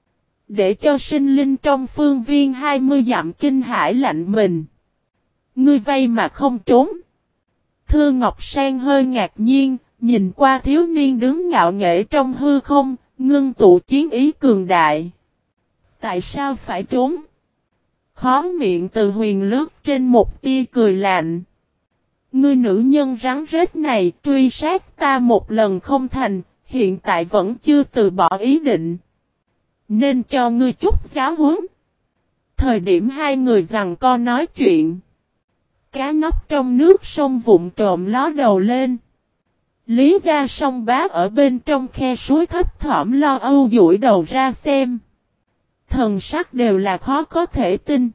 S1: Để cho sinh linh trong phương viên hai mươi dặm kinh hải lạnh mình. Ngươi vây mà không trốn. Thư Ngọc Sang hơi ngạc nhiên, nhìn qua thiếu niên đứng ngạo nghễ trong hư không, ngưng tụ chiến ý cường đại. Tại sao phải trốn? Khó miệng Từ Huyền lướt trên một tia cười lạnh. Ngươi nữ nhân rắn rết này truy sát ta một lần không thành, hiện tại vẫn chưa từ bỏ ý định. Nên cho ngươi chút giáo huấn. Thời điểm hai người giằng co nói chuyện. Cá nóc trong nước sông vụn trộm ló đầu lên. Lý Gia Song Bá ở bên trong khe suối thấp thỏm lo âu duỗi đầu ra xem. Thần sắc đều là khó có thể tin.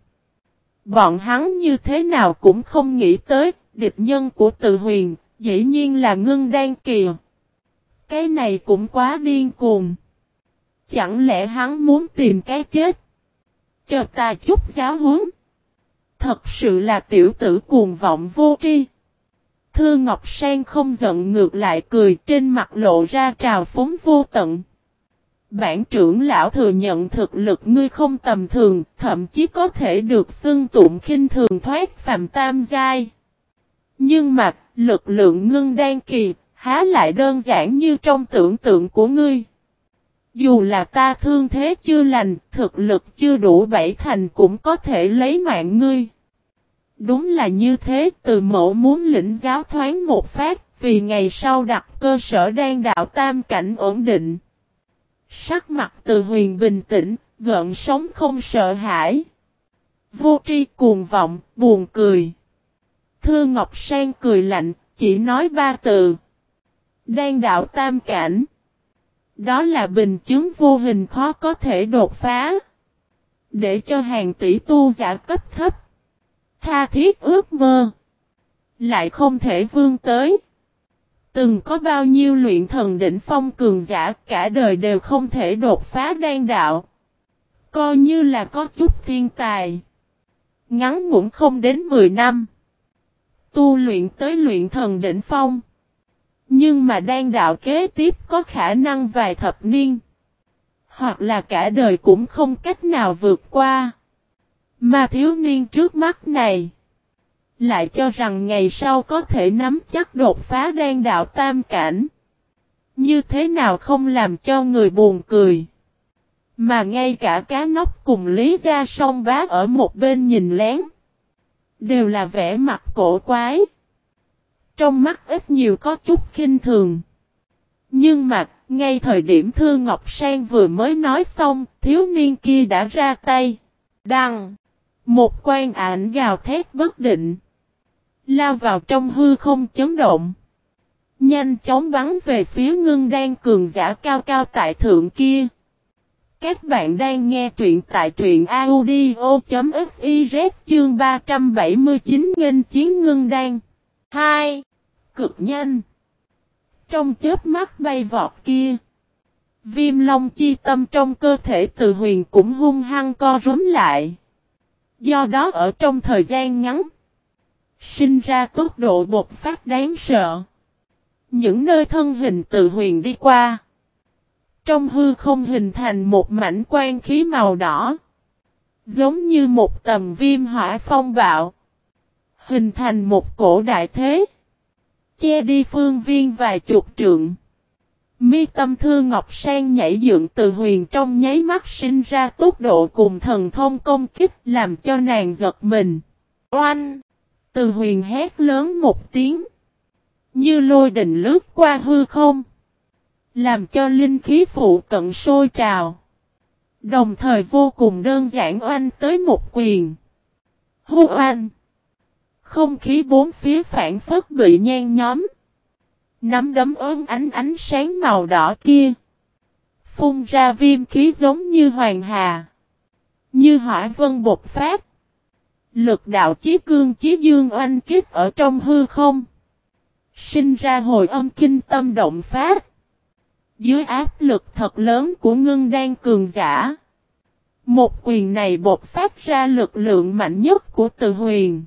S1: Bọn hắn như thế nào cũng không nghĩ tới, địch nhân của Từ Huyền, dĩ nhiên là ngưng đan kìa. Cái này cũng quá điên cuồng. Chẳng lẽ hắn muốn tìm cái chết? Cho ta chút giáo huấn. Thật sự là tiểu tử cuồng vọng vô tri. Thư Ngọc Sang không giận ngược lại cười, trên mặt lộ ra trào phúng vô tận. Bản trưởng lão thừa nhận thực lực ngươi không tầm thường, thậm chí có thể được xưng tụng khinh thường thoát phàm tam giai. Nhưng mà, lực lượng ngưng đan kỳ, há lại đơn giản như trong tưởng tượng của ngươi. Dù là ta thương thế chưa lành, thực lực chưa đủ bảy thành cũng có thể lấy mạng ngươi. Đúng là như thế, Từ Mẫu muốn lĩnh giáo thoáng một phát, vì ngày sau đặt cơ sở đan đạo tam cảnh ổn định. Sắc mặt Từ Huyền bình tĩnh, gợn sóng không sợ hãi. Vô tri cuồng vọng, buồn cười. Thư Ngọc Sang cười lạnh, chỉ nói ba từ. Đan đạo tam cảnh. Đó là bình chứng vô hình khó có thể đột phá. Để cho hàng tỷ tu giả cấp thấp. Tha thiết ước mơ. Lại không thể vươn tới. Từng có bao nhiêu luyện thần đỉnh phong cường giả cả đời đều không thể đột phá đan đạo. Coi như là có chút thiên tài. Ngắn ngủn không đến mười năm. Tu luyện tới luyện thần đỉnh phong. Nhưng mà đan đạo kế tiếp có khả năng vài thập niên. Hoặc là cả đời cũng không cách nào vượt qua. Mà thiếu niên trước mắt này. Lại cho rằng ngày sau có thể nắm chắc đột phá đan đạo tam cảnh. Như thế nào không làm cho người buồn cười. Mà ngay cả cá nóc cùng Lý Gia Song Bá ở một bên nhìn lén. Đều là vẻ mặt cổ quái. Trong mắt ít nhiều có chút khinh thường. Nhưng mà ngay thời điểm Thư Ngọc Sang vừa mới nói xong, thiếu niên kia đã ra tay. Đằng! Một quan ảnh gào thét bất định. Lao vào trong hư không chấn động. Nhanh chóng bắn về phía Ngưng Đan cường giả cao cao tại thượng kia. Các bạn đang nghe truyện tại truyện audio.fiz chương ba trăm bảy mươi chín nghênh chiến Ngưng Đan. hai. Cực nhanh. Trong chớp mắt bay vọt kia. Viêm long chi tâm trong cơ thể Từ Huyền cũng hung hăng co rúm lại. Do đó ở trong thời gian ngắn. Sinh ra tốc độ bộc phát đáng sợ. Những nơi thân hình Từ Huyền đi qua. Trong hư không hình thành một mảnh quang khí màu đỏ. Giống như một tầm viêm hỏa phong bạo. Hình thành một cổ đại thế. Che đi phương viên vài chục trượng. Mi tâm Thư Ngọc Sang nhảy dựng Từ Huyền trong nháy mắt sinh ra tốc độ cùng thần thông công kích làm cho nàng giật mình. Oanh! Từ Huyền hét lớn một tiếng. Như lôi đình lướt qua hư không. Làm cho linh khí phụ cận sôi trào. Đồng thời vô cùng đơn giản oanh tới một quyền. Hô oanh! Không khí bốn phía phản phất bị nhen nhóm. Nắm đấm ốm ánh ánh sáng màu đỏ kia. Phun ra viêm khí giống như hoàng hà. Như hỏa vân bộc phát. Lực đạo chí cương chí dương oanh kích ở trong hư không. Sinh ra hồi âm kinh tâm động phát. Dưới áp lực thật lớn của Ngưng Đan cường giả. Một quyền này bộc phát ra lực lượng mạnh nhất của Từ Huyền.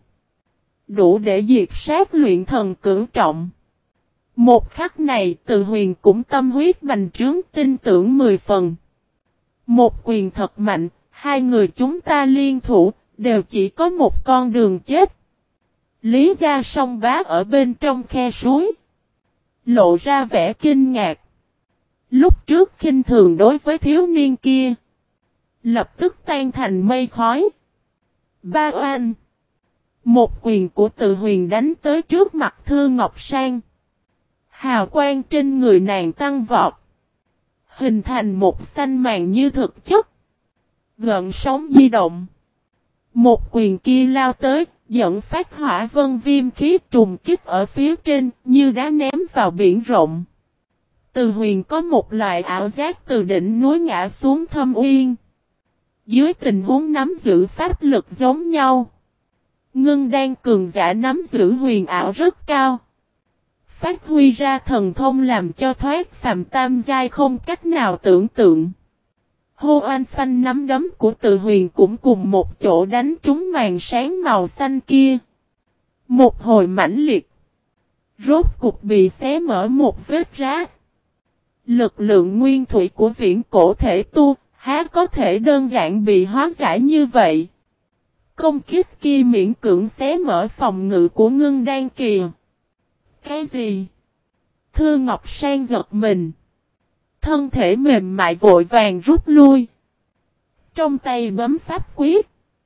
S1: Đủ để diệt sát luyện thần cửu trọng. Một khắc này Từ Huyền cũng tâm huyết bành trướng tin tưởng mười phần. Một quyền thật mạnh, hai người chúng ta liên thủ, đều chỉ có một con đường chết. Lý Gia Song Bá ở bên trong khe suối. Lộ ra vẻ kinh ngạc. Lúc trước khinh thường đối với thiếu niên kia. Lập tức tan thành mây khói. Ba oanh. Một quyền của Từ Huyền đánh tới trước mặt Thư Ngọc Sang. Hào quang trên người nàng tăng vọt. Hình thành một xanh màn như thực chất. Gợn sóng di động. Một quyền kia lao tới, dẫn phát hỏa vân viêm khí trùng kích ở phía trên, như đá ném vào biển rộng. Từ Huyền có một loại ảo giác từ đỉnh núi ngã xuống thâm uyên. Dưới tình huống nắm giữ pháp lực giống nhau. Ngưng Đan cường giả nắm giữ huyền ảo rất cao. Phát huy ra thần thông làm cho thoát phàm tam giai không cách nào tưởng tượng. Hô oanh phanh nắm đấm của Từ Huyền cũng cùng một chỗ đánh trúng màn sáng màu xanh kia. Một hồi mãnh liệt. Rốt cục bị xé mở một vết rách. Lực lượng nguyên thủy của viễn cổ thể tu, há có thể đơn giản bị hóa giải như vậy. Công kích kia miễn cưỡng xé mở phòng ngự của Ngưng Đan kìa. Cái gì? Thư Ngọc Sang giật mình. Thân thể mềm mại vội vàng rút lui. Trong tay bấm pháp quyết.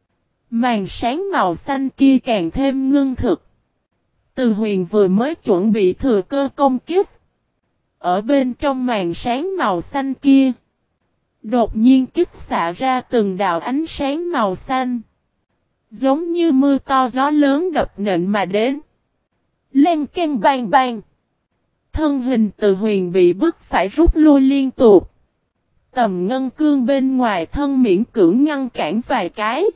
S1: Màn sáng màu xanh kia càng thêm ngưng thực. Từ Huyền vừa mới chuẩn bị thừa cơ công kích. Ở bên trong màn sáng màu xanh kia. Đột nhiên kích xạ ra từng đạo ánh sáng màu xanh. Giống như mưa to gió lớn đập nện mà đến. Len ken bang bang. Thân hình Từ Huyền bị bức phải rút lui liên tục. Tầm ngân cương bên ngoài thân miễn cưỡng ngăn cản vài cái.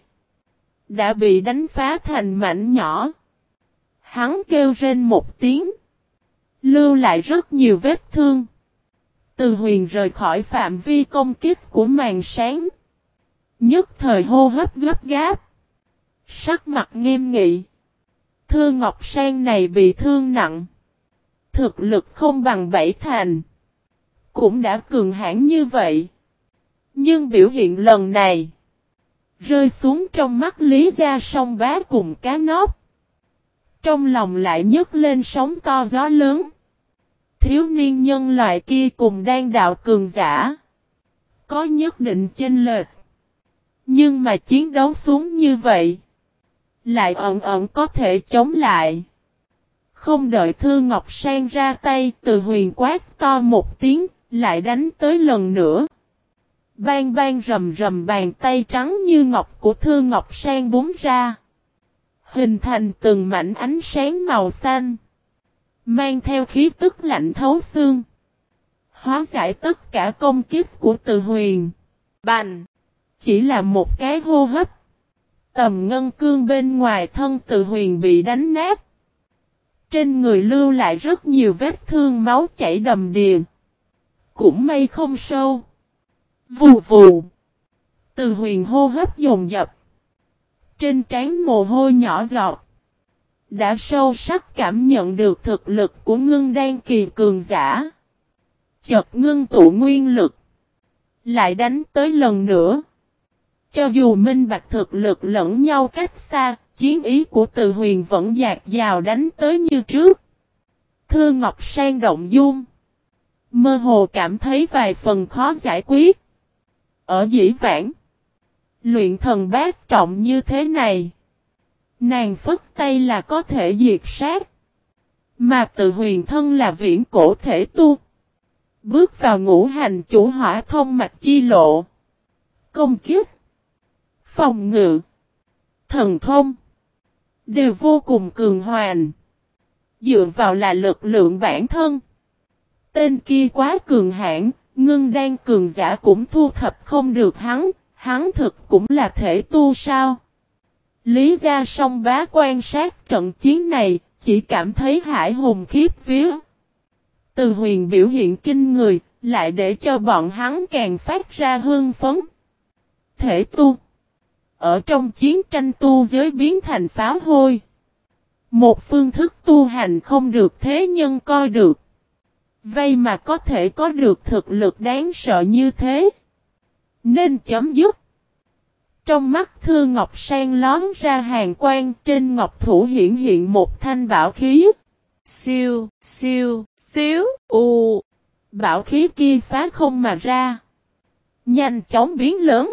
S1: Đã bị đánh phá thành mảnh nhỏ. Hắn kêu rên một tiếng. Lưu lại rất nhiều vết thương. Từ Huyền rời khỏi phạm vi công kích của màn sáng. Nhất thời hô hấp gấp gáp. Sắc mặt nghiêm nghị. Thư Ngọc Sang này bị thương nặng. Thực lực không bằng bảy thành. Cũng đã cường hãn như vậy. Nhưng biểu hiện lần này. Rơi xuống trong mắt Lý Gia Song Bá cùng cá nóc. Trong lòng lại nhấc lên sóng to gió lớn. Thiếu niên nhân loại kia cùng đang đạo cường giả. Có nhất định chênh lệch. Nhưng mà chiến đấu xuống như vậy. Lại ẩn ẩn có thể chống lại. Không đợi Thư Ngọc Sang ra tay, Từ Huyền quát to một tiếng, Lại đánh tới lần nữa. Bang bang rầm rầm, bàn tay trắng như ngọc của Thư Ngọc Sang búng ra. Hình thành từng mảnh ánh sáng màu xanh. Mang theo khí tức lạnh thấu xương. Hóa giải tất cả công kích của Từ Huyền. Bành! Chỉ là một cái hô hấp. Tầm ngân cương bên ngoài thân Từ Huyền bị đánh nát. Trên người lưu lại rất nhiều vết thương, máu chảy đầm đìa. Cũng may không sâu. Vù vù. Từ Huyền hô hấp dồn dập. Trên trán mồ hôi nhỏ giọt. Đã sâu sắc cảm nhận được thực lực của Ngưng Đan kỳ cường giả. Chợt ngưng tụ nguyên lực. Lại đánh tới lần nữa. Cho dù minh bạch thực lực lẫn nhau cách xa, chiến ý của Từ Huyền vẫn dạt dào đánh tới như trước. Thư Ngọc Sang động dung. Mơ hồ cảm thấy vài phần khó giải quyết. Ở dĩ vãng, luyện thần bát trọng như thế này, nàng phất tay là có thể diệt sát. Mà Từ Huyền thân là viễn cổ thể tu. Bước vào ngũ hành chủ hỏa thông mạch chi lộ. Công kiếp, phòng ngự, thần thông đều vô cùng cường hoành. Dựa vào là lực lượng bản thân. Tên kia quá cường hãn, Ngưng Đan cường giả cũng thu thập không được hắn, hắn thực cũng là thể tu sao? Lý Gia Song Bá quan sát trận chiến này, chỉ cảm thấy hải hùng khiếp vía. Từ Huyền biểu hiện kinh người, lại để cho bọn hắn càng phát ra hưng phấn. Thể tu. Ở trong chiến tranh tu giới biến thành pháo hôi. Một phương thức tu hành không được thế nhân coi được. Vậy mà có thể có được thực lực đáng sợ như thế. Nên chấm dứt. Trong mắt Thư Ngọc Sang lón ra hàn quang, trên ngọc thủ hiển hiện một thanh bảo khí. Siêu, siêu, xíu, u. Bảo khí kia phá không mà ra. Nhanh chóng biến lớn.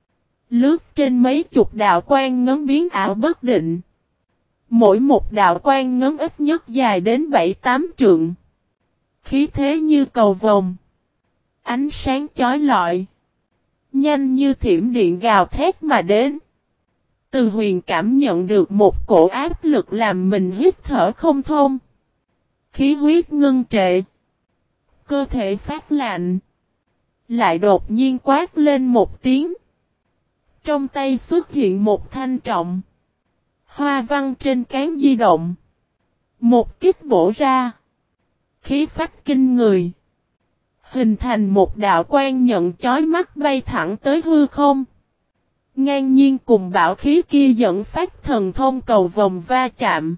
S1: Lướt trên mấy chục đạo quang ngấn biến ảo bất định. Mỗi một đạo quang ngấn ít nhất dài đến bảy tám trượng. Khí thế như cầu vồng. Ánh sáng chói lọi. Nhanh như thiểm điện gào thét mà đến. Từ Huyền cảm nhận được một cổ áp lực làm mình hít thở không thông. Khí huyết ngưng trệ. Cơ thể phát lạnh. Lại đột nhiên quát lên một tiếng. Trong tay xuất hiện một thanh trọng. Hoa văn trên cán di động. Một kích bổ ra. Khí phách kinh người. Hình thành một đạo quan nhận chói mắt bay thẳng tới hư không. Ngang nhiên cùng bảo khí kia dẫn phát thần thông cầu vòng va chạm.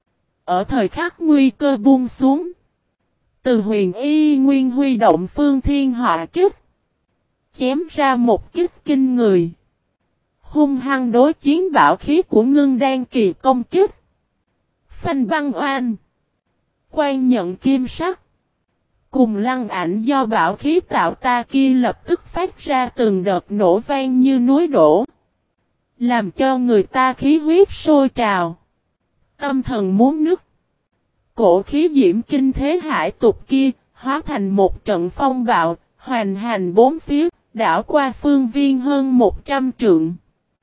S1: Ở thời khắc nguy cơ buông xuống. Từ Huyền y nguyên huy động phương thiên họa kích. Chém ra một kích kinh người. Hung hăng đối chiến bảo khí của Ngưng Đan kỳ công kích. Phanh băng oan. Quan nhận kim sắc. Cùng lăng ảnh do bảo khí tạo ta kia lập tức phát ra từng đợt nổ vang như núi đổ. Làm cho người ta khí huyết sôi trào. Tâm thần muốn nứt. Cổ khí diễm kinh thế hải tục kia, hóa thành một trận phong bạo, hoành hành bốn phía, đảo qua phương viên hơn một trăm trượng.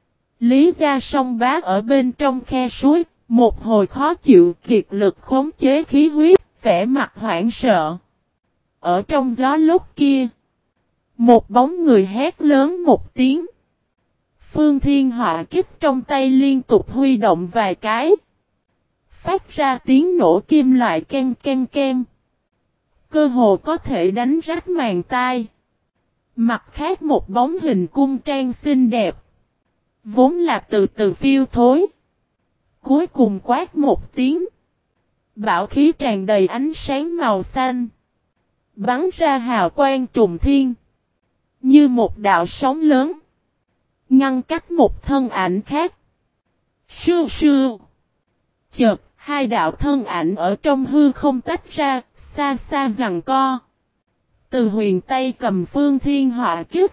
S1: Lý Gia Song Bá ở bên trong khe suối, một hồi khó chịu kiệt lực khống chế khí huyết, vẻ mặt hoảng sợ. Ở trong gió lúc kia, một bóng người hét lớn một tiếng. Phương thiên họa kích trong tay liên tục huy động vài cái. Phát ra tiếng nổ kim loại ken ken ken. Cơ hồ có thể đánh rách màng tai. Mặt khác một bóng hình cung trang xinh đẹp. Vốn là từ từ phiêu thối. Cuối cùng quát một tiếng. Bảo khí tràn đầy ánh sáng màu xanh. Bắn ra hào quang trùng thiên. Như một đạo sóng lớn. Ngăn cách một thân ảnh khác. Sưu sưu. Chợt, hai đạo thân ảnh ở trong hư không tách ra, xa xa giằng co. Từ Huyền tay cầm phương thiên họa kích.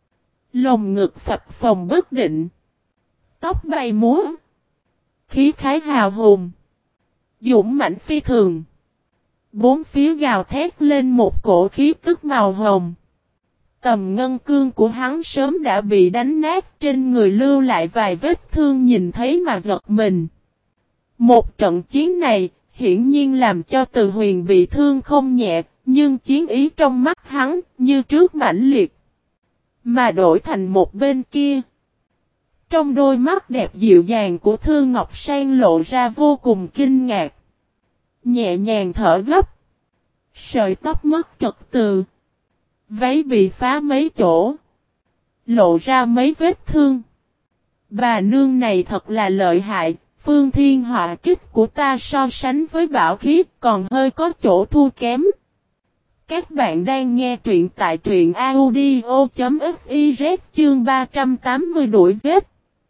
S1: Lồng ngực phập phồng bất định. Tóc bay múa. Khí khái hào hùng. Dũng mãnh phi thường. Bốn phía gào thét lên một cổ khí tức màu hồng. Tầm ngân cương của hắn sớm đã bị đánh nát, trên người lưu lại vài vết thương nhìn thấy mà giật mình. Một trận chiến này, hiển nhiên làm cho Từ Huyền bị thương không nhẹ, nhưng chiến ý trong mắt hắn, như trước mãnh liệt. Mà đổi thành một bên kia. Trong đôi mắt đẹp dịu dàng của Thư Ngọc Sang lộ ra vô cùng kinh ngạc. Nhẹ nhàng thở gấp. Sợi tóc mất trật tự. Váy bị phá mấy chỗ. Lộ ra mấy vết thương. Bà nương này thật là lợi hại. Phương thiên họa kích của ta so sánh với bảo khí còn hơi có chỗ thua kém. Các bạn đang nghe truyện tại truyện audio.fiz chương ba trăm tám mươi đuổi giết.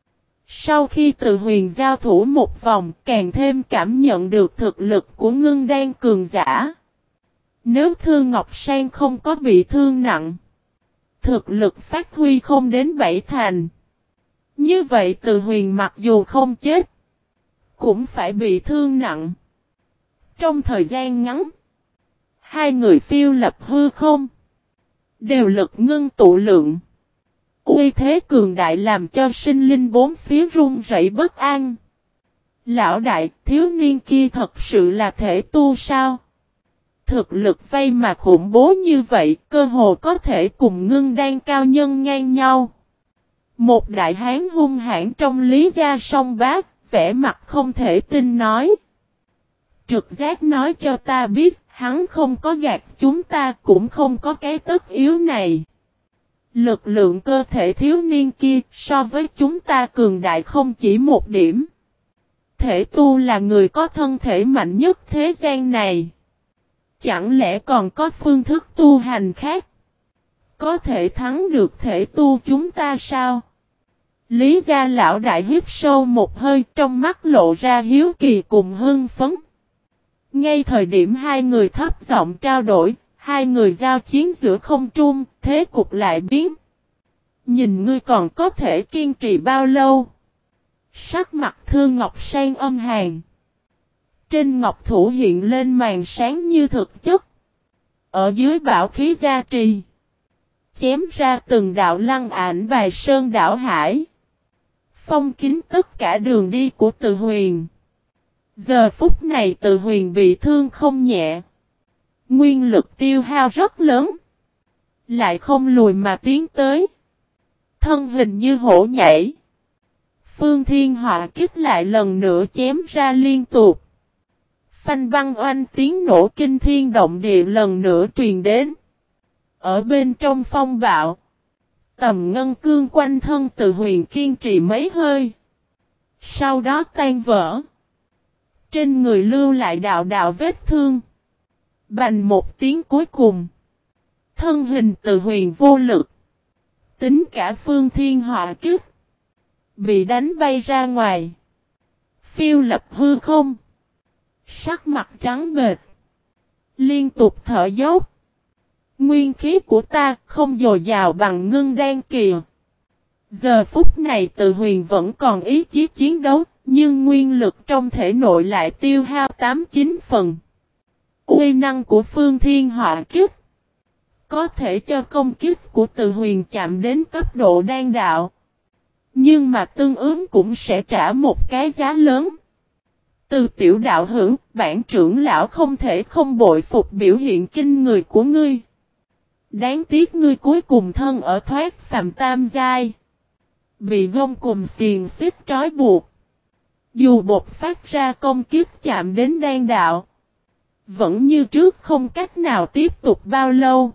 S1: Sau khi Từ Huyền giao thủ một vòng, càng thêm cảm nhận được thực lực của ngưng đan cường giả. Nếu Thư Ngọc Sang không có bị thương nặng, thực lực phát huy không đến bảy thành. Như vậy Từ Huyền mặc dù không chết, cũng phải bị thương nặng. Trong thời gian ngắn, hai người phiêu lập hư không, đều lực ngưng tụ lượng. Uy thế cường đại làm cho sinh linh bốn phía run rẩy bất an. Lão đại, thiếu niên kia thật sự là thể tu sao? Thực lực vây mà khủng bố như vậy, cơ hồ có thể cùng ngưng đan cao nhân ngang nhau. Một đại hán hung hãn trong Lý Gia Song Bác, vẻ mặt không thể tin nói. Trực giác nói cho ta biết, hắn không có gạt chúng ta, cũng không có cái tất yếu này. Lực lượng cơ thể thiếu niên kia so với chúng ta cường đại không chỉ một điểm. Thể tu là người có thân thể mạnh nhất thế gian này. Chẳng lẽ còn có phương thức tu hành khác? Có thể thắng được thể tu chúng ta sao? Lý gia lão đại hít sâu một hơi, trong mắt lộ ra hiếu kỳ cùng hưng phấn. Ngay thời điểm hai người thấp giọng trao đổi, hai người giao chiến giữa không trung, thế cục lại biến. Nhìn ngươi còn có thể kiên trì bao lâu? Sắc mặt Thư Ngọc Sang âm hàn. Trên ngọc thủ hiện lên màn sáng như thực chất. Ở dưới bảo khí gia trì, chém ra từng đạo lăng ảnh bài sơn đảo hải. Phong kín tất cả đường đi của Từ Huyền. Giờ phút này Từ Huyền bị thương không nhẹ. Nguyên lực tiêu hao rất lớn. Lại không lùi mà tiến tới. Thân hình như hổ nhảy. Phương Thiên Họa kích lại lần nữa chém ra liên tục. Phanh băng oanh tiếng nổ kinh thiên động địa lần nữa truyền đến. Ở bên trong phong bạo, tầm ngân cương quanh thân Từ Huyền kiên trì mấy hơi. Sau đó tan vỡ. Trên người lưu lại đạo đạo vết thương. Bành một tiếng cuối cùng. Thân hình Từ Huyền vô lực. Tính cả Phương Thiên Họa kích. Bị đánh bay ra ngoài. Phiêu lập hư không. Sắc mặt trắng bệch. Liên tục thở dốc. Nguyên khí của ta không dồi dào bằng ngưng đan kìa. Giờ phút này Từ Huyền vẫn còn ý chí chiến đấu. Nhưng nguyên lực trong thể nội lại tiêu hao tám chín phần. Uy năng của Phương Thiên Họa kích có thể cho công kích của Từ Huyền chạm đến cấp độ đan đạo. Nhưng mà tương ứng cũng sẽ trả một cái giá lớn. Từ tiểu đạo hữu, bản trưởng lão không thể không bội phục biểu hiện kinh người của ngươi. Đáng tiếc ngươi cuối cùng thân ở thoát phàm tam giai. Bị gông cùm xiềng xích trói buộc. Dù bột phát ra công kiếp chạm đến đan đạo, vẫn như trước không cách nào tiếp tục bao lâu.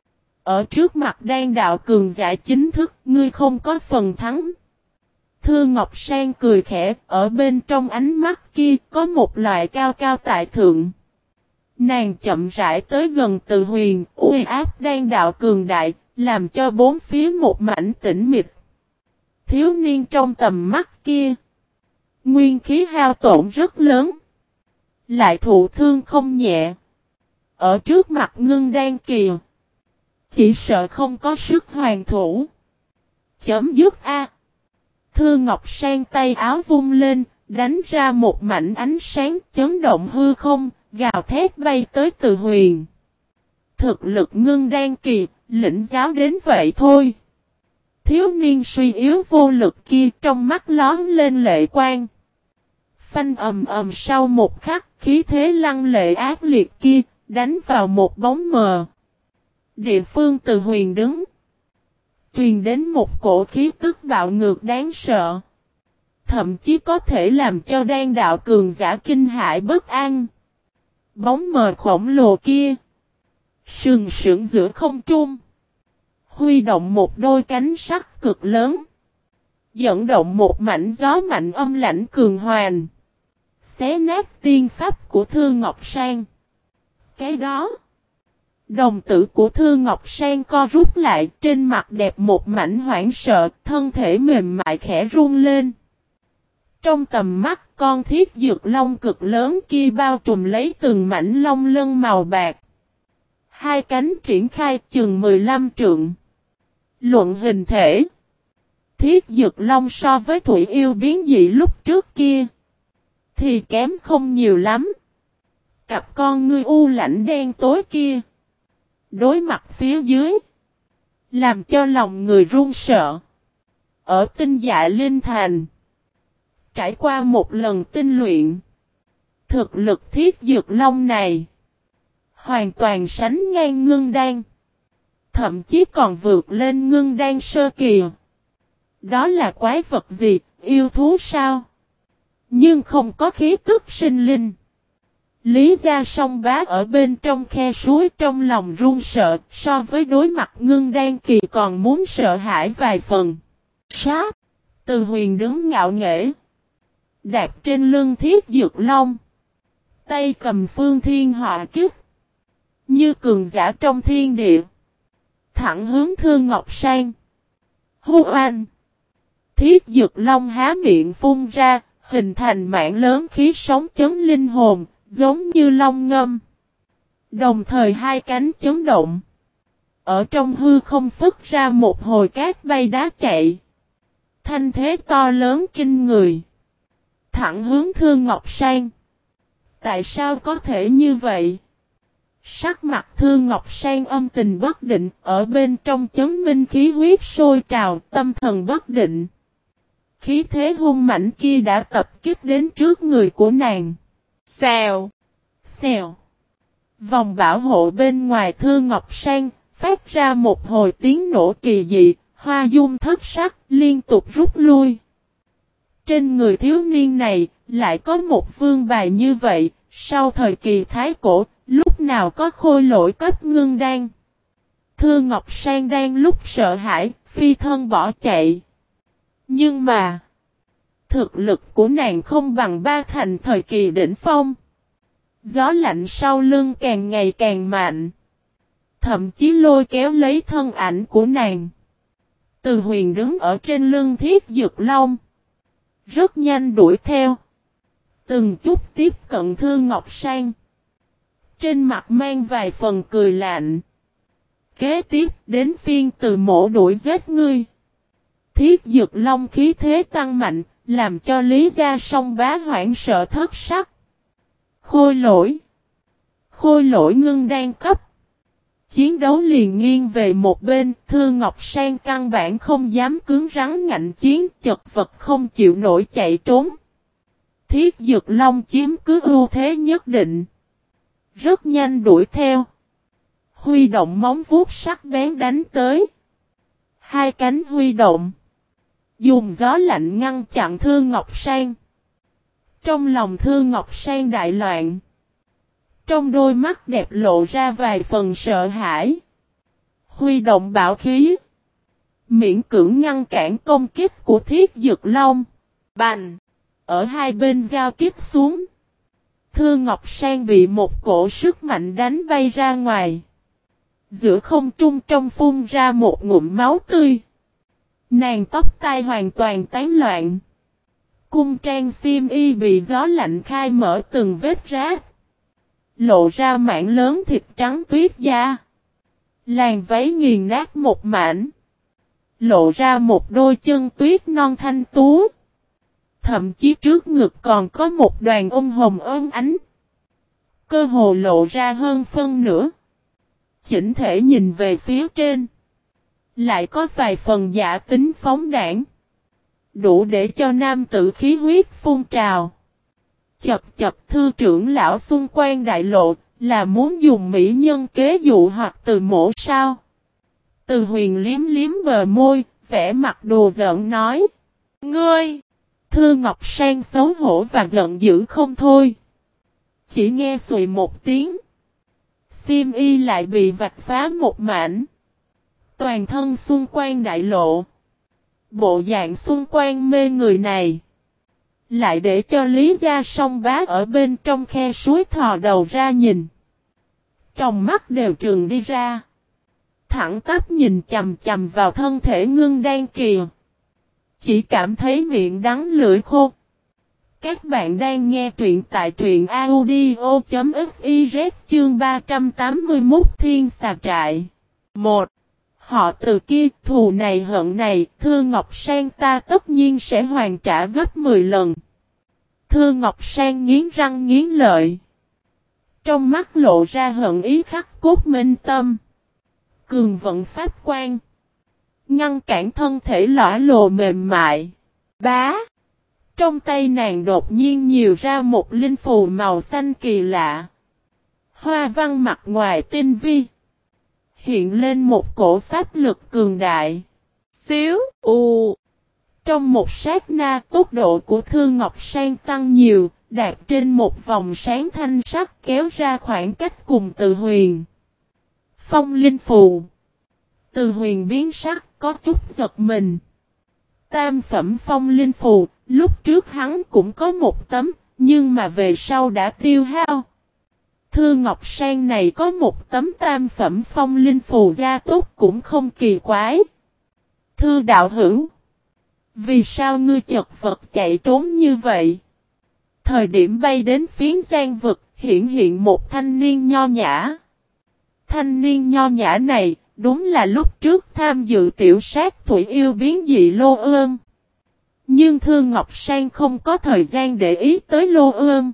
S1: Ở trước mặt đan đạo cường giả chính thức, ngươi không có phần thắng. Thư Ngọc Sang cười khẽ, ở bên trong ánh mắt kia có một loại cao cao tại thượng. Nàng chậm rãi tới gần Từ Huyền, uy áp đan đạo cường đại, làm cho bốn phía một mảnh tĩnh mịch. Thiếu niên trong tầm mắt kia, nguyên khí hao tổn rất lớn. Lại thụ thương không nhẹ. Ở trước mặt ngưng đan kìa, chỉ sợ không có sức hoàn thủ. Chấm dứt A. Thư Ngọc Sang tay áo vung lên, đánh ra một mảnh ánh sáng chấn động hư không, gào thét bay tới Từ Huyền. Thực lực ngưng đan kỳ, lĩnh giáo đến vậy thôi. Thiếu niên suy yếu vô lực kia trong mắt lón lên lệ quang. Phanh ầm ầm sau một khắc, khí thế lăng lệ ác liệt kia, đánh vào một bóng mờ. Địa phương Từ Huyền đứng. Truyền đến một cổ khí tức bạo ngược đáng sợ. Thậm chí có thể làm cho đan đạo cường giả kinh hãi bất an. Bóng mờ khổng lồ kia. Sừng sững giữa không trung. Huy động một đôi cánh sắt cực lớn. Dẫn động một mảnh gió mạnh âm lãnh cường hoàn. Xé nát tiên pháp của Thư Ngọc Sang. Cái đó. Đồng tử của Thư Ngọc Sang co rút lại, trên mặt đẹp một mảnh hoảng sợ, thân thể mềm mại khẽ run lên. Trong tầm mắt, con thiết dược long cực lớn kia bao trùm lấy từng mảnh long lân màu bạc. Hai cánh triển khai chừng mười lăm trượng. Luận hình thể. Thiết dược long so với thủy yêu biến dị lúc trước kia thì kém không nhiều lắm. Cặp con ngươi u lãnh đen tối kia. Đối mặt phía dưới. Làm cho lòng người run sợ. Ở Tinh Dạ Linh Thành. Trải qua một lần tinh luyện. Thực lực thiết dược long này. Hoàn toàn sánh ngang ngưng đan. Thậm chí còn vượt lên ngưng đan sơ kỳ. Đó là quái vật gì, yêu thú sao? Nhưng không có khí tức sinh linh. Lý Gia Song Bá ở bên trong khe suối trong lòng run sợ, so với đối mặt ngưng đan kỳ còn muốn sợ hãi vài phần. Sát! Từ Huyền đứng ngạo nghễ. Đạp trên lưng thiết dược long. Tay cầm phương thiên họa kích. Như cường giả trong thiên địa. Thẳng hướng Thư Ngọc Sang. Hô oanh! Thiết dược long há miệng phun ra, hình thành mảng lớn khí sóng chấn linh hồn, giống như long ngâm. Đồng thời hai cánh chấn động. Ở trong hư không phất ra một hồi cát bay đá chạy. Thanh thế to lớn kinh người. Thẳng hướng Thư Ngọc Sang. Tại sao có thể như vậy? Sắc mặt Thư Ngọc Sang âm tình bất định, ở bên trong chấn minh khí huyết sôi trào, tâm thần bất định. Khí thế hung mạnh kia đã tập kích đến trước người của nàng. Xèo! Xèo! Vòng bảo hộ bên ngoài Thư Ngọc Sang, phát ra một hồi tiếng nổ kỳ dị, hoa dung thất sắc, liên tục rút lui. Trên người thiếu niên này, lại có một vương bài như vậy, sau thời kỳ Thái Cổ, lúc nào có khôi lỗi cấp ngưng đan. Thư Ngọc Sang đang lúc sợ hãi, phi thân bỏ chạy. Nhưng mà, thực lực của nàng không bằng ba thành thời kỳ đỉnh phong. Gió lạnh sau lưng càng ngày càng mạnh. Thậm chí lôi kéo lấy thân ảnh của nàng. Từ Huyền đứng ở trên lưng thiết dược long. Rất nhanh đuổi theo. Từng chút tiếp cận Thư Ngọc Sang. Trên mặt mang vài phần cười lạnh. Kế tiếp đến phiên Từ Mỗ đuổi giết ngươi. Thiết dược long khí thế tăng mạnh, làm cho Lý Gia Song Bá hoảng sợ thất sắc. Khôi lỗi. Khôi lỗi ngưng đan cấp. Chiến đấu liền nghiêng về một bên, Thư Ngọc Sang căn bản không dám cứng rắn ngạnh chiến, chật vật không chịu nổi chạy trốn. Thiết dược long chiếm cứ ưu thế nhất định. Rất nhanh đuổi theo. Huy động móng vuốt sắc bén đánh tới. Hai cánh huy động. Dùng gió lạnh ngăn chặn Thư Ngọc Sang. Trong lòng Thư Ngọc Sang đại loạn. Trong đôi mắt đẹp lộ ra vài phần sợ hãi. Huy động bạo khí. Miễn cưỡng ngăn cản công kích của thiết dược long. Bành! Ở hai bên giao kích xuống. Thư Ngọc Sang bị một cổ sức mạnh đánh bay ra ngoài. Giữa không trung trong phun ra một ngụm máu tươi. Nàng tóc tai hoàn toàn tán loạn. Cung trang xiêm y bị gió lạnh khai mở từng vết rách. Lộ ra mảng lớn thịt trắng tuyết da. Làn váy nghiền nát một mảnh. Lộ ra một đôi chân tuyết non thanh tú. Thậm chí trước ngực còn có một đoàn ôm hồng ôm ánh. cơ hồ lộ ra hơn phân nửa. Chỉnh thể nhìn về phía trên, lại có vài phần giả tính phóng đãng, đủ để cho nam tử khí huyết phun trào. Chập chập thư trưởng lão xung quanh đại lộ, là muốn dùng mỹ nhân kế dụ hoặc từ mổ sao? Từ Huyền liếm liếm bờ môi, vẻ mặt đồ giận nói. Ngươi! Thư Ngọc Sang xấu hổ và giận dữ không thôi. Chỉ nghe xùi một tiếng. Xiêm y lại bị vạch phá một mảnh. Toàn thân xung quanh đại lộ. Bộ dạng xung quanh mê người này. Lại để cho Lý Gia Song Bá ở bên trong khe suối thò đầu ra nhìn. Trong mắt đều trừng đi ra. Thẳng tắp nhìn chầm chầm vào thân thể Ngưng Đan kìa. Chỉ cảm thấy miệng đắng lưỡi khô. Các bạn đang nghe truyện tại truyện audio.fiz chương ba trăm tám mươi mốt Thiên Xà Trại. một. Họ từ kia thù này hận này, Thư Ngọc Sang ta tất nhiên sẽ hoàn trả gấp mười lần. Thư Ngọc Sang nghiến răng nghiến lợi. Trong mắt lộ ra hận ý khắc cốt minh tâm. Cường vận pháp quan. Ngăn cản thân thể lõa lồ mềm mại. Bá. Trong tay nàng đột nhiên nhiều ra một linh phù màu xanh kỳ lạ. Hoa văn mặt ngoài tinh vi. Hiện lên một cổ pháp lực cường đại. Xíu. U. Trong một sát na tốc độ của Thư Ngọc Sang tăng nhiều. Đạt trên một vòng sáng thanh sắc kéo ra khoảng cách cùng Từ Huyền. Phong linh phù. Từ Huyền biến sắc có chút giật mình. Tam phẩm phong linh phù, lúc trước hắn cũng có một tấm, nhưng mà về sau đã tiêu hao. Thư Ngọc Sang này có một tấm tam phẩm phong linh phù gia tốt cũng không kỳ quái. Thư đạo hữu. Vì sao ngươi chật vật chạy trốn như vậy? Thời điểm bay đến phiến giang vực, hiện hiện một thanh niên nho nhã. Thanh niên nho nhã này, đúng là lúc trước tham dự tiểu sát thủy yêu biến dị Lô Ương. Nhưng Thư Ngọc Sang không có thời gian để ý tới Lô Ương.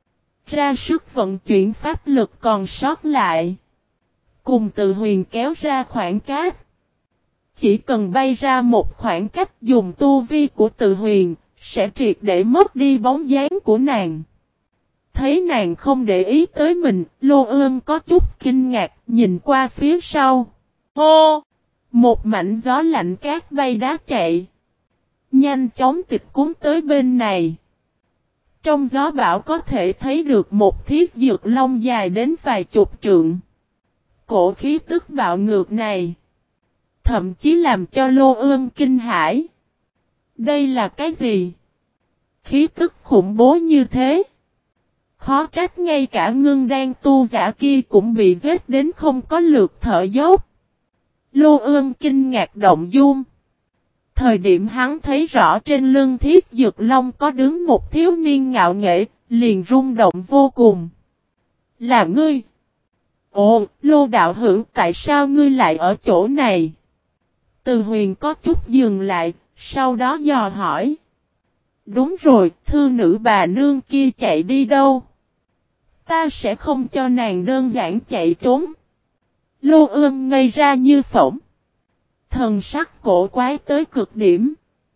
S1: Ra sức vận chuyển pháp lực còn sót lại. Cùng Từ Huyền kéo ra khoảng cách. Chỉ cần bay ra một khoảng cách dùng tu vi của Từ Huyền, sẽ triệt để mất đi bóng dáng của nàng. Thấy nàng không để ý tới mình, Lô Ương có chút kinh ngạc, nhìn qua phía sau. Hô! Một mảnh gió lạnh cát bay đá chạy. Nhanh chóng tịch cuốn tới bên này. Trong gió bão có thể thấy được một thiết dược long dài đến vài chục trượng. Cổ khí tức bạo ngược này. Thậm chí làm cho Lô Ương kinh hãi. Đây là cái gì? Khí tức khủng bố như thế. Khó trách ngay cả Ngưng Đan tu giả kia cũng bị giết đến không có lượt thở dốc. Lô Ương kinh ngạc động dung. Thời điểm hắn thấy rõ trên lưng thiết dược long có đứng một thiếu niên ngạo nghễ, liền rung động vô cùng. Là ngươi? Ồ, Lô đạo hữu, tại sao ngươi lại ở chỗ này? Từ Huyền có chút dừng lại, sau đó dò hỏi. Đúng rồi, thư nữ bà nương kia chạy đi đâu? Ta sẽ không cho nàng đơn giản chạy trốn. Lô Ương ngây ra như phỏng. Thần sắc cổ quái tới cực điểm.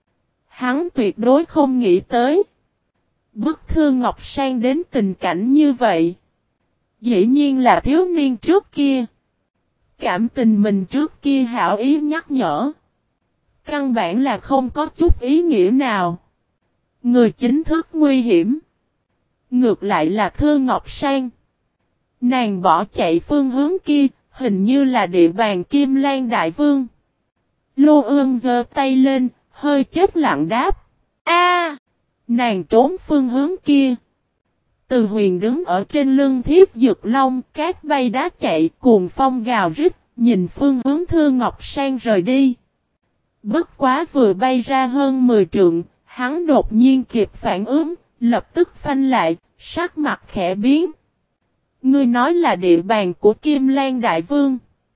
S1: Hắn tuyệt đối không nghĩ tới. Bức Thư Ngọc Sang đến tình cảnh như vậy. Dĩ nhiên là thiếu niên trước kia. Cảm tình mình trước kia hảo ý nhắc nhở. Căn bản là không có chút ý nghĩa nào. Người chính thức nguy hiểm. Ngược lại là Thư Ngọc Sang. Nàng bỏ chạy phương hướng kia, hình như là địa bàn Kim Lan Đại Vương. Lô Ương giơ tay lên, hơi chết lặng đáp. A, nàng trốn phương hướng kia. Từ Huyền đứng ở trên lưng thiết dược long, cát bay đá chạy, cuồng phong gào rít, nhìn phương hướng Thư Ngọc Sang rời đi. Bất quá vừa bay ra hơn mười trượng, hắn đột nhiên kịp phản ứng, lập tức phanh lại, sắc mặt khẽ biến. Ngươi nói là địa bàn của Kim Lan Đại Vương.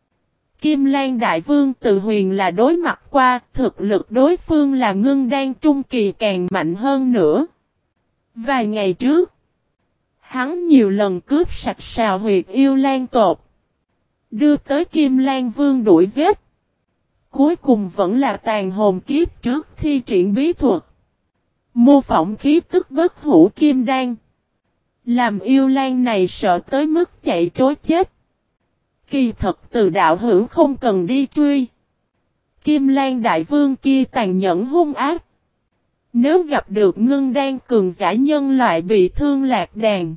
S1: Kim Lan Đại Vương Từ Huyền là đối mặt qua, thực lực đối phương là Ngưng Đan trung kỳ càng mạnh hơn nữa. Vài ngày trước, Hắn nhiều lần cướp sạch sào huyệt yêu lan tộc, đưa tới Kim Lan Vương đuổi giết. Cuối cùng vẫn là tàn hồn kiếp trước thi triển bí thuật, mô phỏng khí tức bất hủ kim đan, làm yêu lan này sợ tới mức chạy trối chết. Kỳ thật từ đạo hữu không cần đi truy. Kim Lan Đại Vương kia tàn nhẫn hung ác. Nếu gặp được ngưng đan cường giả nhân loại bị thương lạc đàn,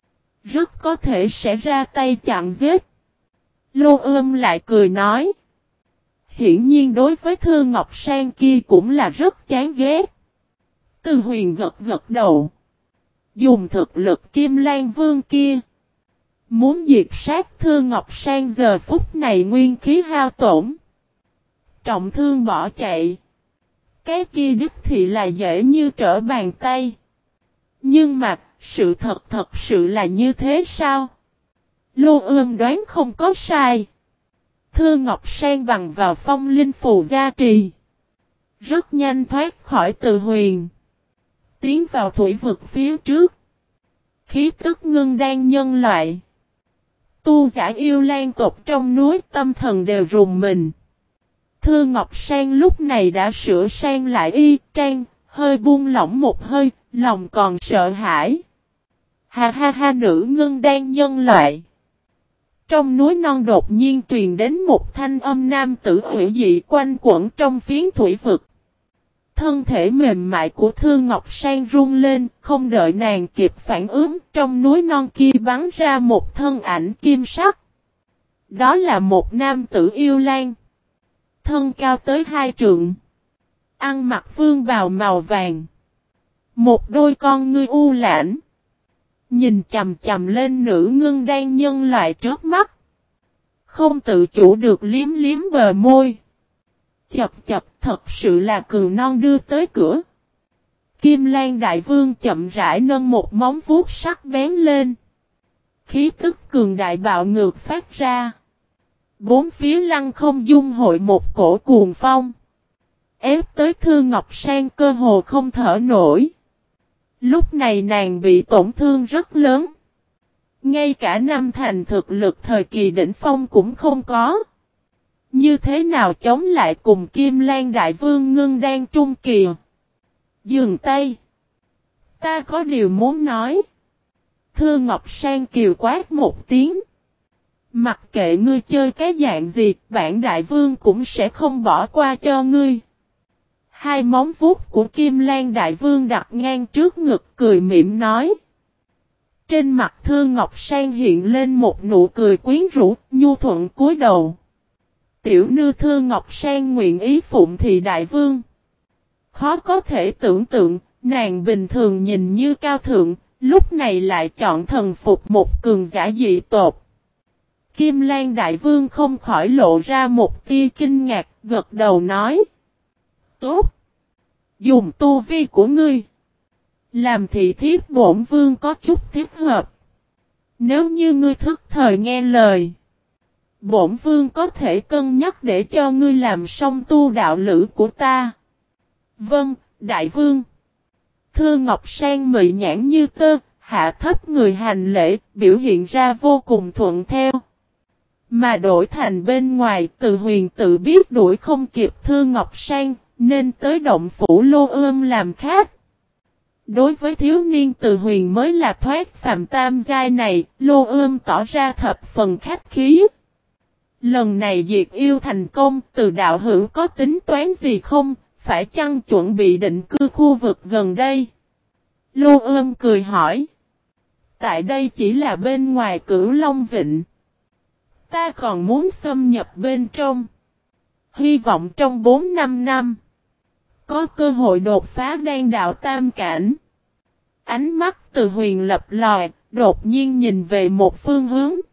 S1: rất có thể sẽ ra tay chặn giết. Lô Ôm lại cười nói. Hiển nhiên đối với Thư Ngọc Sang kia cũng là rất chán ghét. Từ Huyền gật gật đầu. Dùng thực lực Kim Lan Vương kia, muốn diệt sát Thư Ngọc Sang giờ phút này nguyên khí hao tổn, trọng thương bỏ chạy. Cái kia đích thị là dễ như trở bàn tay. Nhưng mà, sự thật thật sự là như thế sao? Lô Ươm đoán không có sai. Thư Ngọc Sang bằng vào phong linh phù gia trì, rất nhanh thoát khỏi Từ Huyền, tiến vào thủy vực phía trước. Khí tức ngưng đan nhân loại, tu giả yêu lan tộc trong núi tâm thần đều rùng mình. Thư Ngọc Sang lúc này đã sửa sang lại y trang, hơi buông lỏng một hơi, lòng còn sợ hãi. Ha ha ha, nữ ngưng đan nhân loại. Trong núi non đột nhiên truyền đến một thanh âm nam tử hủy dị quanh quẩn trong phiến thủy vực. Thân thể mềm mại của Thư Ngọc Sang run lên, không đợi nàng kịp phản ứng, trong núi non kia bắn ra một thân ảnh kim sắc. Đó là một nam tử yêu lan, thân cao tới hai trượng, ăn mặc vương bào màu vàng, một đôi con ngươi u lãnh, nhìn chầm chầm lên nữ ngưng đan nhân loại trước mắt, không tự chủ được liếm liếm bờ môi. Chập chập, thật sự là cường non đưa tới cửa. Kim Lan Đại Vương chậm rãi nâng một móng vuốt sắc bén lên. Khí tức cường đại bạo ngược phát ra. Bốn phía lăng không dung hội một cổ cuồng phong, ép tới Thư Ngọc Sang cơ hồ không thở nổi. Lúc này nàng bị tổn thương rất lớn. Ngay cả năm thành thực lực thời kỳ đỉnh phong cũng không có. Như thế nào chống lại cùng Kim Lan Đại Vương ngưng đan trung kỳ? Dừng tay. Ta có điều muốn nói. Thư Ngọc Sang kiều quát một tiếng. Mặc kệ ngươi chơi cái dạng gì, bản Đại Vương cũng sẽ không bỏ qua cho ngươi. Hai móng vuốt của Kim Lan Đại Vương đặt ngang trước ngực, cười mỉm nói. Trên mặt Thư Ngọc Sang hiện lên một nụ cười quyến rũ, nhu thuận cúi đầu. Tiểu nư Thư Ngọc Sang nguyện ý phụng thị Đại Vương. Khó có thể tưởng tượng, nàng bình thường nhìn như cao thượng, lúc này lại chọn thần phục một cường giả dị tộc. Kim Lan Đại Vương không khỏi lộ ra một tia kinh ngạc, gật đầu nói. Tốt! Dùng tu vi của ngươi, làm thị thiếp bổn vương có chút thích hợp. Nếu như ngươi thức thời nghe lời, bổn vương có thể cân nhắc để cho ngươi làm song tu đạo lữ của ta. Vâng, Đại Vương. Thư Ngọc Sang mị nhãn như tơ, hạ thấp người hành lễ, biểu hiện ra vô cùng thuận theo. Mà đổi thành bên ngoài, Từ Huyền tự biết đuổi không kịp Thư Ngọc Sang, nên tới động phủ Lô Ôm làm khách. Đối với thiếu niên Từ Huyền mới là thoát phàm tam giai này, Lô Ôm tỏ ra thập phần khách khí. Lần này diệt yêu thành công, Từ đạo hữu có tính toán gì không, phải chăng chuẩn bị định cư khu vực gần đây? Lô Ôm cười hỏi. Tại đây chỉ là bên ngoài Cửu Long Vịnh. Ta còn muốn xâm nhập bên trong. Hy vọng trong bốn năm năm, có cơ hội đột phá đan đạo tam cảnh. Ánh mắt Từ Huyền lập lòi, đột nhiên nhìn về một phương hướng.